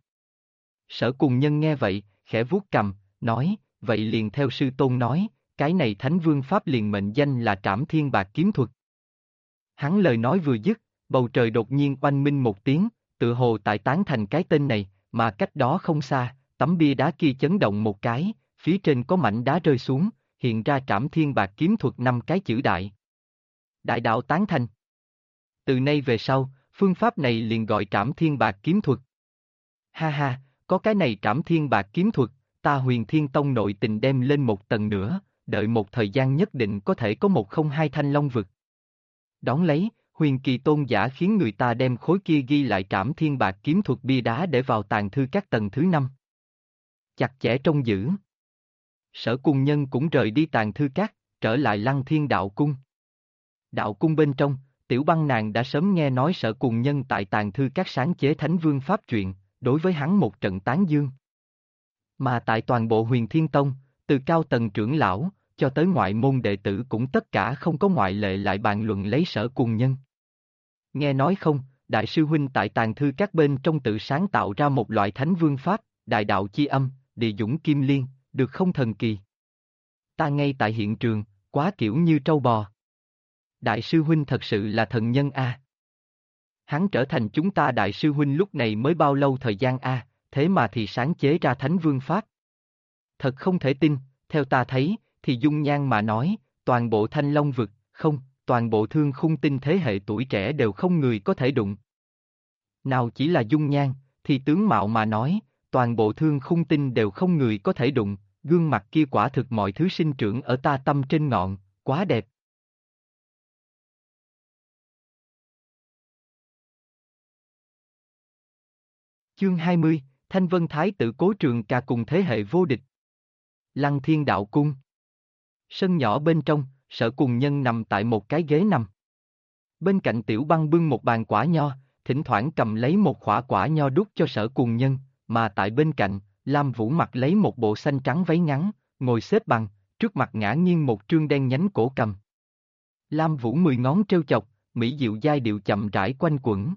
Sở Cùng Nhân nghe vậy, khẽ vuốt cằm, nói, vậy liền theo sư tôn nói, cái này Thánh Vương Pháp liền mệnh danh là Trảm Thiên Bạc kiếm thuật. Hắn lời nói vừa dứt, bầu trời đột nhiên oanh minh một tiếng, tự hồ tại tán thành cái tên này, mà cách đó không xa, tấm bia đá kia chấn động một cái, phía trên có mảnh đá rơi xuống, hiện ra Trảm Thiên Bạc kiếm thuật 5 cái chữ đại. Đại đạo tán thành. Từ nay về sau, phương pháp này liền gọi Trảm Thiên Bạc kiếm thuật. Ha ha, có cái này Trảm Thiên Bạc kiếm thuật, ta Huyền Thiên Tông nội tình đem lên một tầng nữa, đợi một thời gian nhất định có thể có 102 thanh long vực. Đón lấy, Huyền Kỳ Tôn giả khiến người ta đem khối kia ghi lại Trảm Thiên Bạc kiếm thuật bia đá để vào tàng thư các tầng thứ 5. Chặt chẽ trông giữ. Sở Cùng Nhân cũng rời đi tàng thư các, trở lại Lăng Thiên Đạo Cung. Đạo Cung bên trong, Tiểu Băng nàng đã sớm nghe nói Sở Cùng Nhân tại tàng thư các sáng chế Thánh Vương Pháp truyện, đối với hắn một trận tán dương. Mà tại toàn bộ Huyền Thiên Tông, từ cao tầng trưởng lão, cho tới ngoại môn đệ tử cũng tất cả không có ngoại lệ lại bàn luận lấy Sở Cùng Nhân. Nghe nói không, Đại sư huynh tại tàng thư các bên trong tự sáng tạo ra một loại Thánh Vương Pháp, Đại Đạo Chi Âm, Địa Dũng Kim Liên, được không thần kỳ? Ta ngay tại hiện trường, quá kiểu như trâu bò. Đại sư huynh thật sự là thần nhân a. Hắn trở thành chúng ta đại sư huynh lúc này mới bao lâu thời gian a, thế mà thì sáng chế ra Thánh Vương Pháp. Thật không thể tin, theo ta thấy, thì dung nhan mà nói, toàn bộ Thanh Long vực, không, toàn bộ Thương Khung Tinh thế hệ tuổi trẻ đều không người có thể đụng. Nào chỉ là dung nhan, thì tướng mạo mà nói, toàn bộ Thương Khung Tinh đều không người có thể đụng, gương mặt kia quả thực mọi thứ sinh trưởng ở ta tâm trên ngọn, quá đẹp. Chương 20, Thanh Vân Thái tử Cố Trường Ca cùng thế hệ vô địch. Lăng Thiên Đạo Cung. Sân nhỏ bên trong, Sở Cùng Nhân nằm tại một cái ghế nằm. Bên cạnh Tiểu Băng bưng một bàn quả nho, thỉnh thoảng cầm lấy một khỏa quả nho đút cho Sở Cùng Nhân, mà tại bên cạnh, Lam Vũ mặc lấy một bộ xanh trắng váy ngắn, ngồi xếp bằng, trước mặt ngã nghiêng một trương đen nhánh cổ cầm. Lam Vũ 10 ngón trêu chọc, mỹ diệu giai điệu chậm rãi quanh quẩn.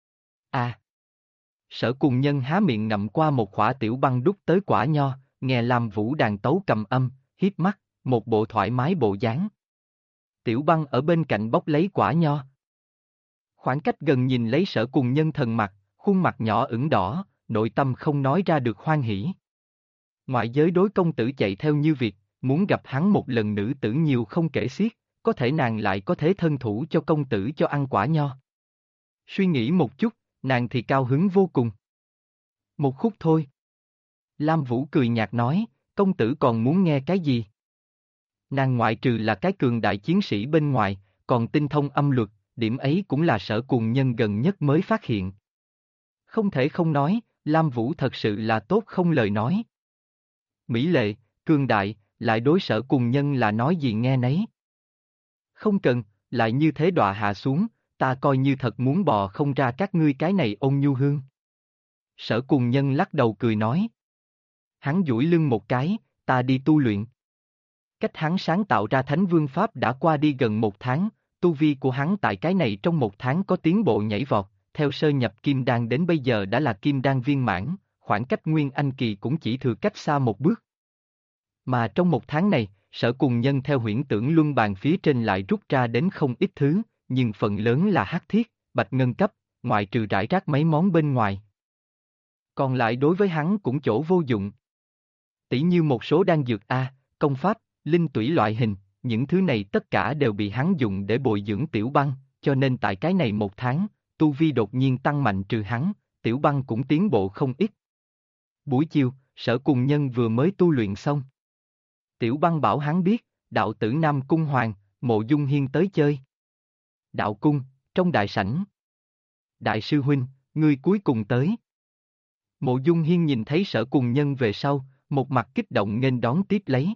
À! Sở Cùng Nhân há miệng ngậm qua một khỏa Tiểu Băng đút tới quả nho, nghe Lam Vũ đàn tấu cầm âm, híp mắt, một bộ thoải mái bộ dáng. Tiểu Băng ở bên cạnh bóc lấy quả nho. Khoảng cách gần nhìn lấy Sở Cùng Nhân thần mặt, khuôn mặt nhỏ ửng đỏ, nội tâm không nói ra được hoan hỉ. Ngoại giới đối công tử chạy theo như việc, muốn gặp hắn một lần nữ tử nhiều không kể xiết, có thể nàng lại có thế thân thủ cho công tử cho ăn quả nho. Suy nghĩ một chút, nàng thì cao hứng vô cùng. Một khúc thôi. Lam Vũ cười nhạt nói, công tử còn muốn nghe cái gì? Nàng ngoại trừ là cái cường đại chiến sĩ bên ngoài, còn tinh thông âm luật, điểm ấy cũng là Sở Cùng Nhân gần nhất mới phát hiện. Không thể không nói, Lam Vũ thật sự là tốt không lời nói. Mỹ lệ, cường đại, lại đối Sở Cùng Nhân là nói gì nghe nấy. Không cần, lại như thế đọa hạ xuống, ta coi như thật muốn bò không ra các ngươi cái này ôn nhu hương. Sở Cùng Nhân lắc đầu cười nói. Hắn duỗi lưng một cái, ta đi tu luyện. Cách hắn sáng tạo ra Thánh Vương Pháp đã qua đi gần 1 tháng, tu vi của hắn tại cái này trong 1 tháng có tiến bộ nhảy vọt, theo sơ nhập Kim Đan đến bây giờ đã là Kim Đan viên mãn, khoảng cách Nguyên Anh Kỳ cũng chỉ thừa cách xa một bước. Mà trong 1 tháng này, Sở Cùng Nhân theo huyễn tưởng luân bàn phía trên lại rút ra đến không ít thứ, nhưng phần lớn là hắc thiết, bạch ngân cấp, ngoại trừ rải rác mấy món bên ngoài. Còn lại đối với hắn cũng chỗ vô dụng. Tỷ như một số đan dược A, công pháp, linh tủy loại hình, những thứ này tất cả đều bị hắn dùng để bồi dưỡng Tiểu Băng, cho nên tại cái này 1 tháng, tu vi đột nhiên tăng mạnh trừ hắn, Tiểu Băng cũng tiến bộ không ít. Buổi chiều, Sở Cùng Nhân vừa mới tu luyện xong. Tiểu Băng bảo hắn biết, đạo tử Nam Cung Hoàng, Mộ Dung Hiên tới chơi. Đạo cung, trong đại sảnh. Đại sư huynh, ngươi cuối cùng tới. Mộ Dung Hiên nhìn thấy Sở Cùng Nhân về sau, một mặt kích động nghênh đón tiếp lấy.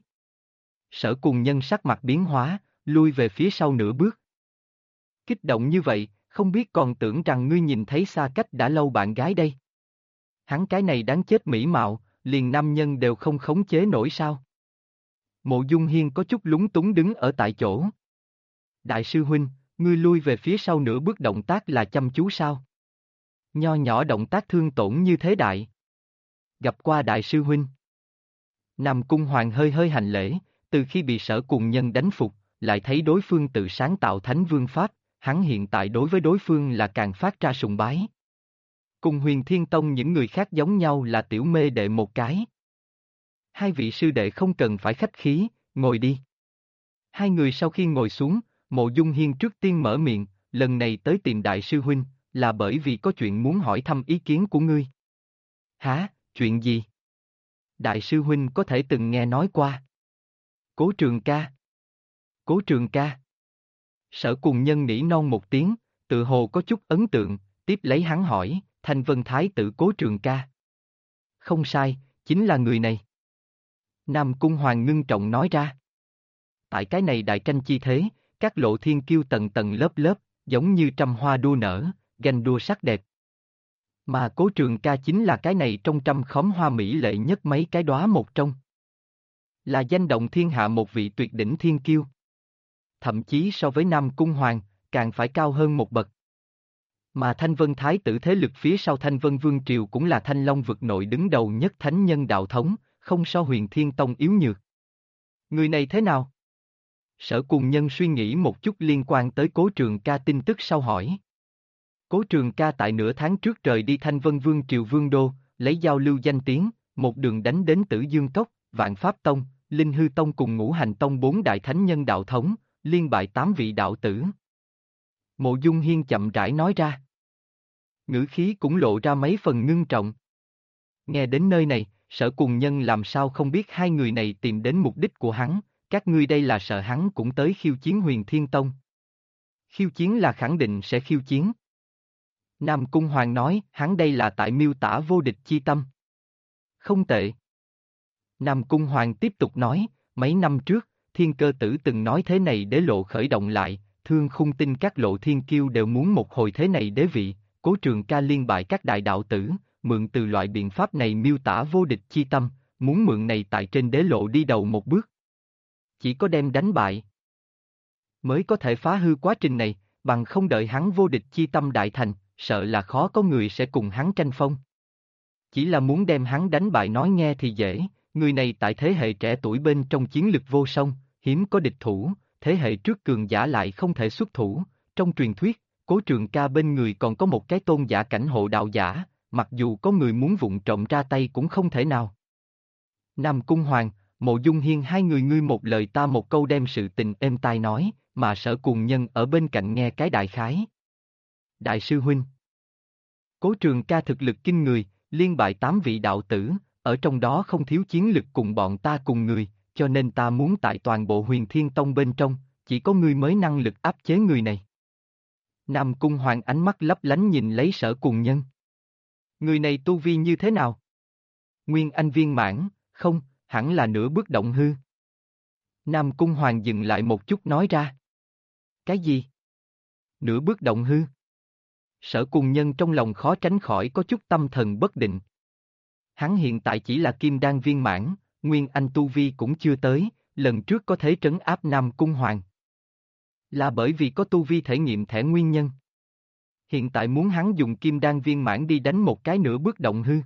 Sở Cùng Nhân sắc mặt biến hóa, lui về phía sau nửa bước. Kích động như vậy, không biết còn tưởng rằng ngươi nhìn thấy xa cách đã lâu bạn gái đây. Hắn cái này đáng chết mỹ mạo, liền nam nhân đều không khống chế nổi sao. Mộ Dung Hiên có chút lúng túng đứng ở tại chỗ. Đại sư huynh, ngươi lui về phía sau nửa bước động tác là chăm chú sao? Nho nhỏ động tác thương tổn như thế đại. Gặp qua đại sư huynh. Nam Cung Hoàng hơi hơi hành lễ, từ khi bị Sở Cùng Nhân đánh phục, lại thấy đối phương tự sáng tạo Thánh Vương Pháp, hắn hiện tại đối với đối phương là càng phát ra sùng bái. Cùng Huyền Thiên Tông những người khác giống nhau là tiểu mê đệ một cái. Hai vị sư đệ không cần phải khách khí, ngồi đi. Hai người sau khi ngồi xuống, Mộ Dung Hiên trước tiên mở miệng, lần này tới tìm đại sư huynh, là bởi vì có chuyện muốn hỏi thăm ý kiến của ngươi. Hả, chuyện gì? Đại sư huynh có thể từng nghe nói qua. Cố Trường Ca. Cố Trường Ca. Sở Cùng Nhân nỉ non một tiếng, tự hồ có chút ấn tượng, tiếp lấy hắn hỏi, Thanh Vân Thái tử Cố Trường Ca. Không sai, chính là người này. Nam Cung Hoàng ngưng trọng nói ra. Tại cái này đại tranh chi thế, các lộ thiên kiêu tầng tầng lớp lớp, giống như trăm hoa đua nở, ganh đua sắc đẹp. Mà Cố Trường Ca chính là cái này trong trăm khóm hoa mỹ lệ nhất mấy cái đóa một trong. Là danh động thiên hạ một vị tuyệt đỉnh thiên kiêu. Thậm chí so với Nam Cung Hoàng, càng phải cao hơn một bậc. Mà Thanh Vân Thái tử thế lực phía sau Thanh Vân Vương Triều cũng là Thanh Long vực nội đứng đầu nhất thánh nhân đạo thống, không so Huyền Thiên Tông yếu nhược. Người này thế nào? Sở Cùng Nhân suy nghĩ một chút liên quan tới Cố Trường Ca tin tức sau hỏi. Cố Trường Ca tại nửa tháng trước rời đi Thanh Vân Vương Triều Vương Đô, lấy giao lưu danh tiếng, một đường đánh đến Tử Dương Cốc, Vạn Pháp Tông, Linh Hư Tông cùng Ngũ Hành Tông bốn đại thánh nhân đạo thống, liên bại 8 vị đạo tử. Mộ Dung Hiên chậm rãi nói ra. Ngữ khí cũng lộ ra mấy phần ngưng trọng. Nghe đến nơi này, Sở Cùng Nhân làm sao không biết hai người này tìm đến mục đích của hắn, các ngươi đây là sợ hắn cũng tới khiêu chiến Huyền Thiên Tông. Khiêu chiến là khẳng định sẽ khiêu chiến. Nam Cung Hoàng nói, hắn đây là tại miêu tả vô địch chi tâm. Không tệ. Nam Cung Hoàng tiếp tục nói, mấy năm trước, Thiên Cơ Tử từng nói thế này đế lộ khởi động lại, Thương Khung tin các lộ thiên kiêu đều muốn một hồi thế này đế vị, Cố Trường Ca liên bại các đại đạo tử, mượn từ loại biện pháp này miêu tả vô địch chi tâm, muốn mượn này tại trên đế lộ đi đầu một bước. Chỉ có đem đánh bại, mới có thể phá hư quá trình này, bằng không đợi hắn vô địch chi tâm đại thành, sợ là khó có người sẽ cùng hắn tranh phong. Chỉ là muốn đem hắn đánh bại nói nghe thì dễ, người này tại thế hệ trẻ tuổi bên trong chiến lực vô song, hiếm có địch thủ, thế hệ trước cường giả lại không thể xuất thủ, trong truyền thuyết, Cố Trường Ca bên người còn có một cái tôn giả cảnh hộ đạo giả, mặc dù có người muốn vụng trộm ra tay cũng không thể nào. Nam Cung Hoàng, Mộ Dung Hiên hai người ngươi một lời ta một câu đem sự tình êm tai nói, mà Sở Cùng Nhân ở bên cạnh nghe cái đại khái. Đại sư huynh. Cố Trường Ca thực lực kinh người, liên bại 8 vị đạo tử, ở trong đó không thiếu chiến lực cùng bọn ta cùng người, cho nên ta muốn tại toàn bộ Huyền Thiên Tông bên trong, chỉ có ngươi mới năng lực áp chế người này. Nam Cung Hoàng ánh mắt lấp lánh nhìn lấy Sở Cùng Nhân. Người này tu vi như thế nào? Nguyên Anh viên mãn, không, hẳn là nửa bước động hư. Nam Cung Hoàng dừng lại một chút nói ra. Cái gì? Nửa bước động hư? Sở Cùng Nhân trong lòng khó tránh khỏi có chút tâm thần bất định. Hắn hiện tại chỉ là kim đan viên mãn, Nguyên Anh tu vi cũng chưa tới, lần trước có thể trấn áp Nam Cung Hoàng. Là bởi vì có tu vi thể nghiệm thẻ nguyên nhân. Hiện tại muốn hắn dùng kim đan viên mãn đi đánh một cái nửa bước động hư.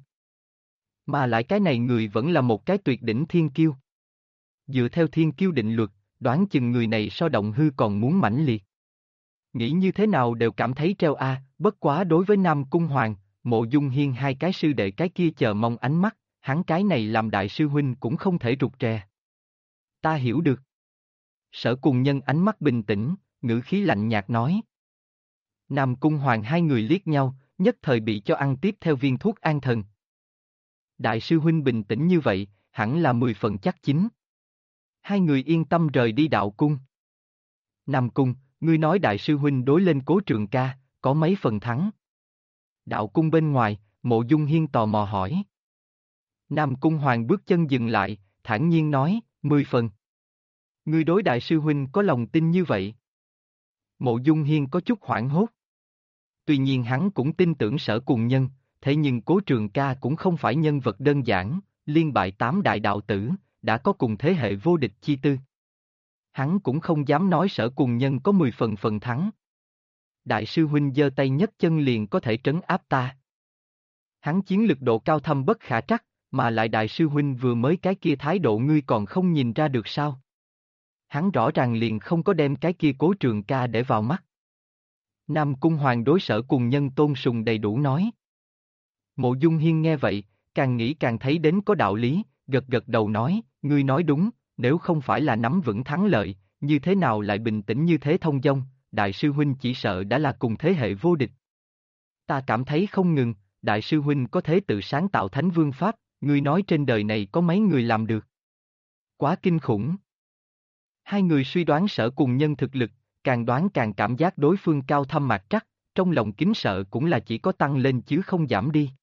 Mà lại cái này người vẫn là một cái tuyệt đỉnh thiên kiêu. Dựa theo thiên kiêu định luật, đoán chừng người này so động hư còn muốn mãnh liệt. Nghĩ như thế nào đều cảm thấy treo a, bất quá đối với Nam Cung Hoàng, Mộ Dung Hiên hai cái sư đệ cái kia chờ mong ánh mắt, hắn cái này làm đại sư huynh cũng không thể rụt rè. Ta hiểu được. Sở Cùng Nhân ánh mắt bình tĩnh, ngữ khí lạnh nhạt nói. Nam Cung Hoàng hai người liếc nhau, nhất thời bị cho ăn tiếp theo viên thuốc an thần. Đại sư huynh bình tĩnh như vậy, hẳn là 10 phần chắc chín. Hai người yên tâm rời đi đạo cung. Nam Cung, ngươi nói đại sư huynh đối lên Cố Trường Ca, có mấy phần thắng? Đạo cung bên ngoài, Mộ Dung Hiên tò mò hỏi. Nam Cung Hoàng bước chân dừng lại, thản nhiên nói, 10 phần. Ngươi đối đại sư huynh có lòng tin như vậy? Mộ Dung Hiên có chút hoảng hốt. Tuy nhiên hắn cũng tin tưởng Sở Cùng Nhân, thế nhưng Cố Trường Ca cũng không phải nhân vật đơn giản, liên bại 8 đại đạo tử, đã có cùng thế hệ vô địch chi tư. Hắn cũng không dám nói Sở Cùng Nhân có 10 phần thắng. Đại sư huynh giơ tay nhấc chân liền có thể trấn áp ta. Hắn chiến lực độ cao thâm bất khả trắc, mà lại đại sư huynh vừa mới cái kia thái độ ngươi còn không nhìn ra được sao? Hắn rõ ràng liền không có đem cái kia Cố Trường Ca để vào mắt. Nam Cung Hoàng đối Sở Cùng Nhân tôn sùng đầy đủ nói. Mộ Dung Hiên nghe vậy, càng nghĩ càng thấy đến có đạo lý, gật gật đầu nói, ngươi nói đúng, nếu không phải là nắm vững thắng lợi, như thế nào lại bình tĩnh như thế thông dong, đại sư huynh chỉ sợ đã là cùng thế hệ vô địch. Ta cảm thấy không ngừng, đại sư huynh có thể tự sáng tạo thánh vương pháp, ngươi nói trên đời này có mấy người làm được. Quá kinh khủng. Hai người suy đoán Sở Cùng Nhân thực lực, càng đoán càng cảm giác đối phương cao thâm mạc trắc, trong lòng kính sợ cũng là chỉ có tăng lên chứ không giảm đi.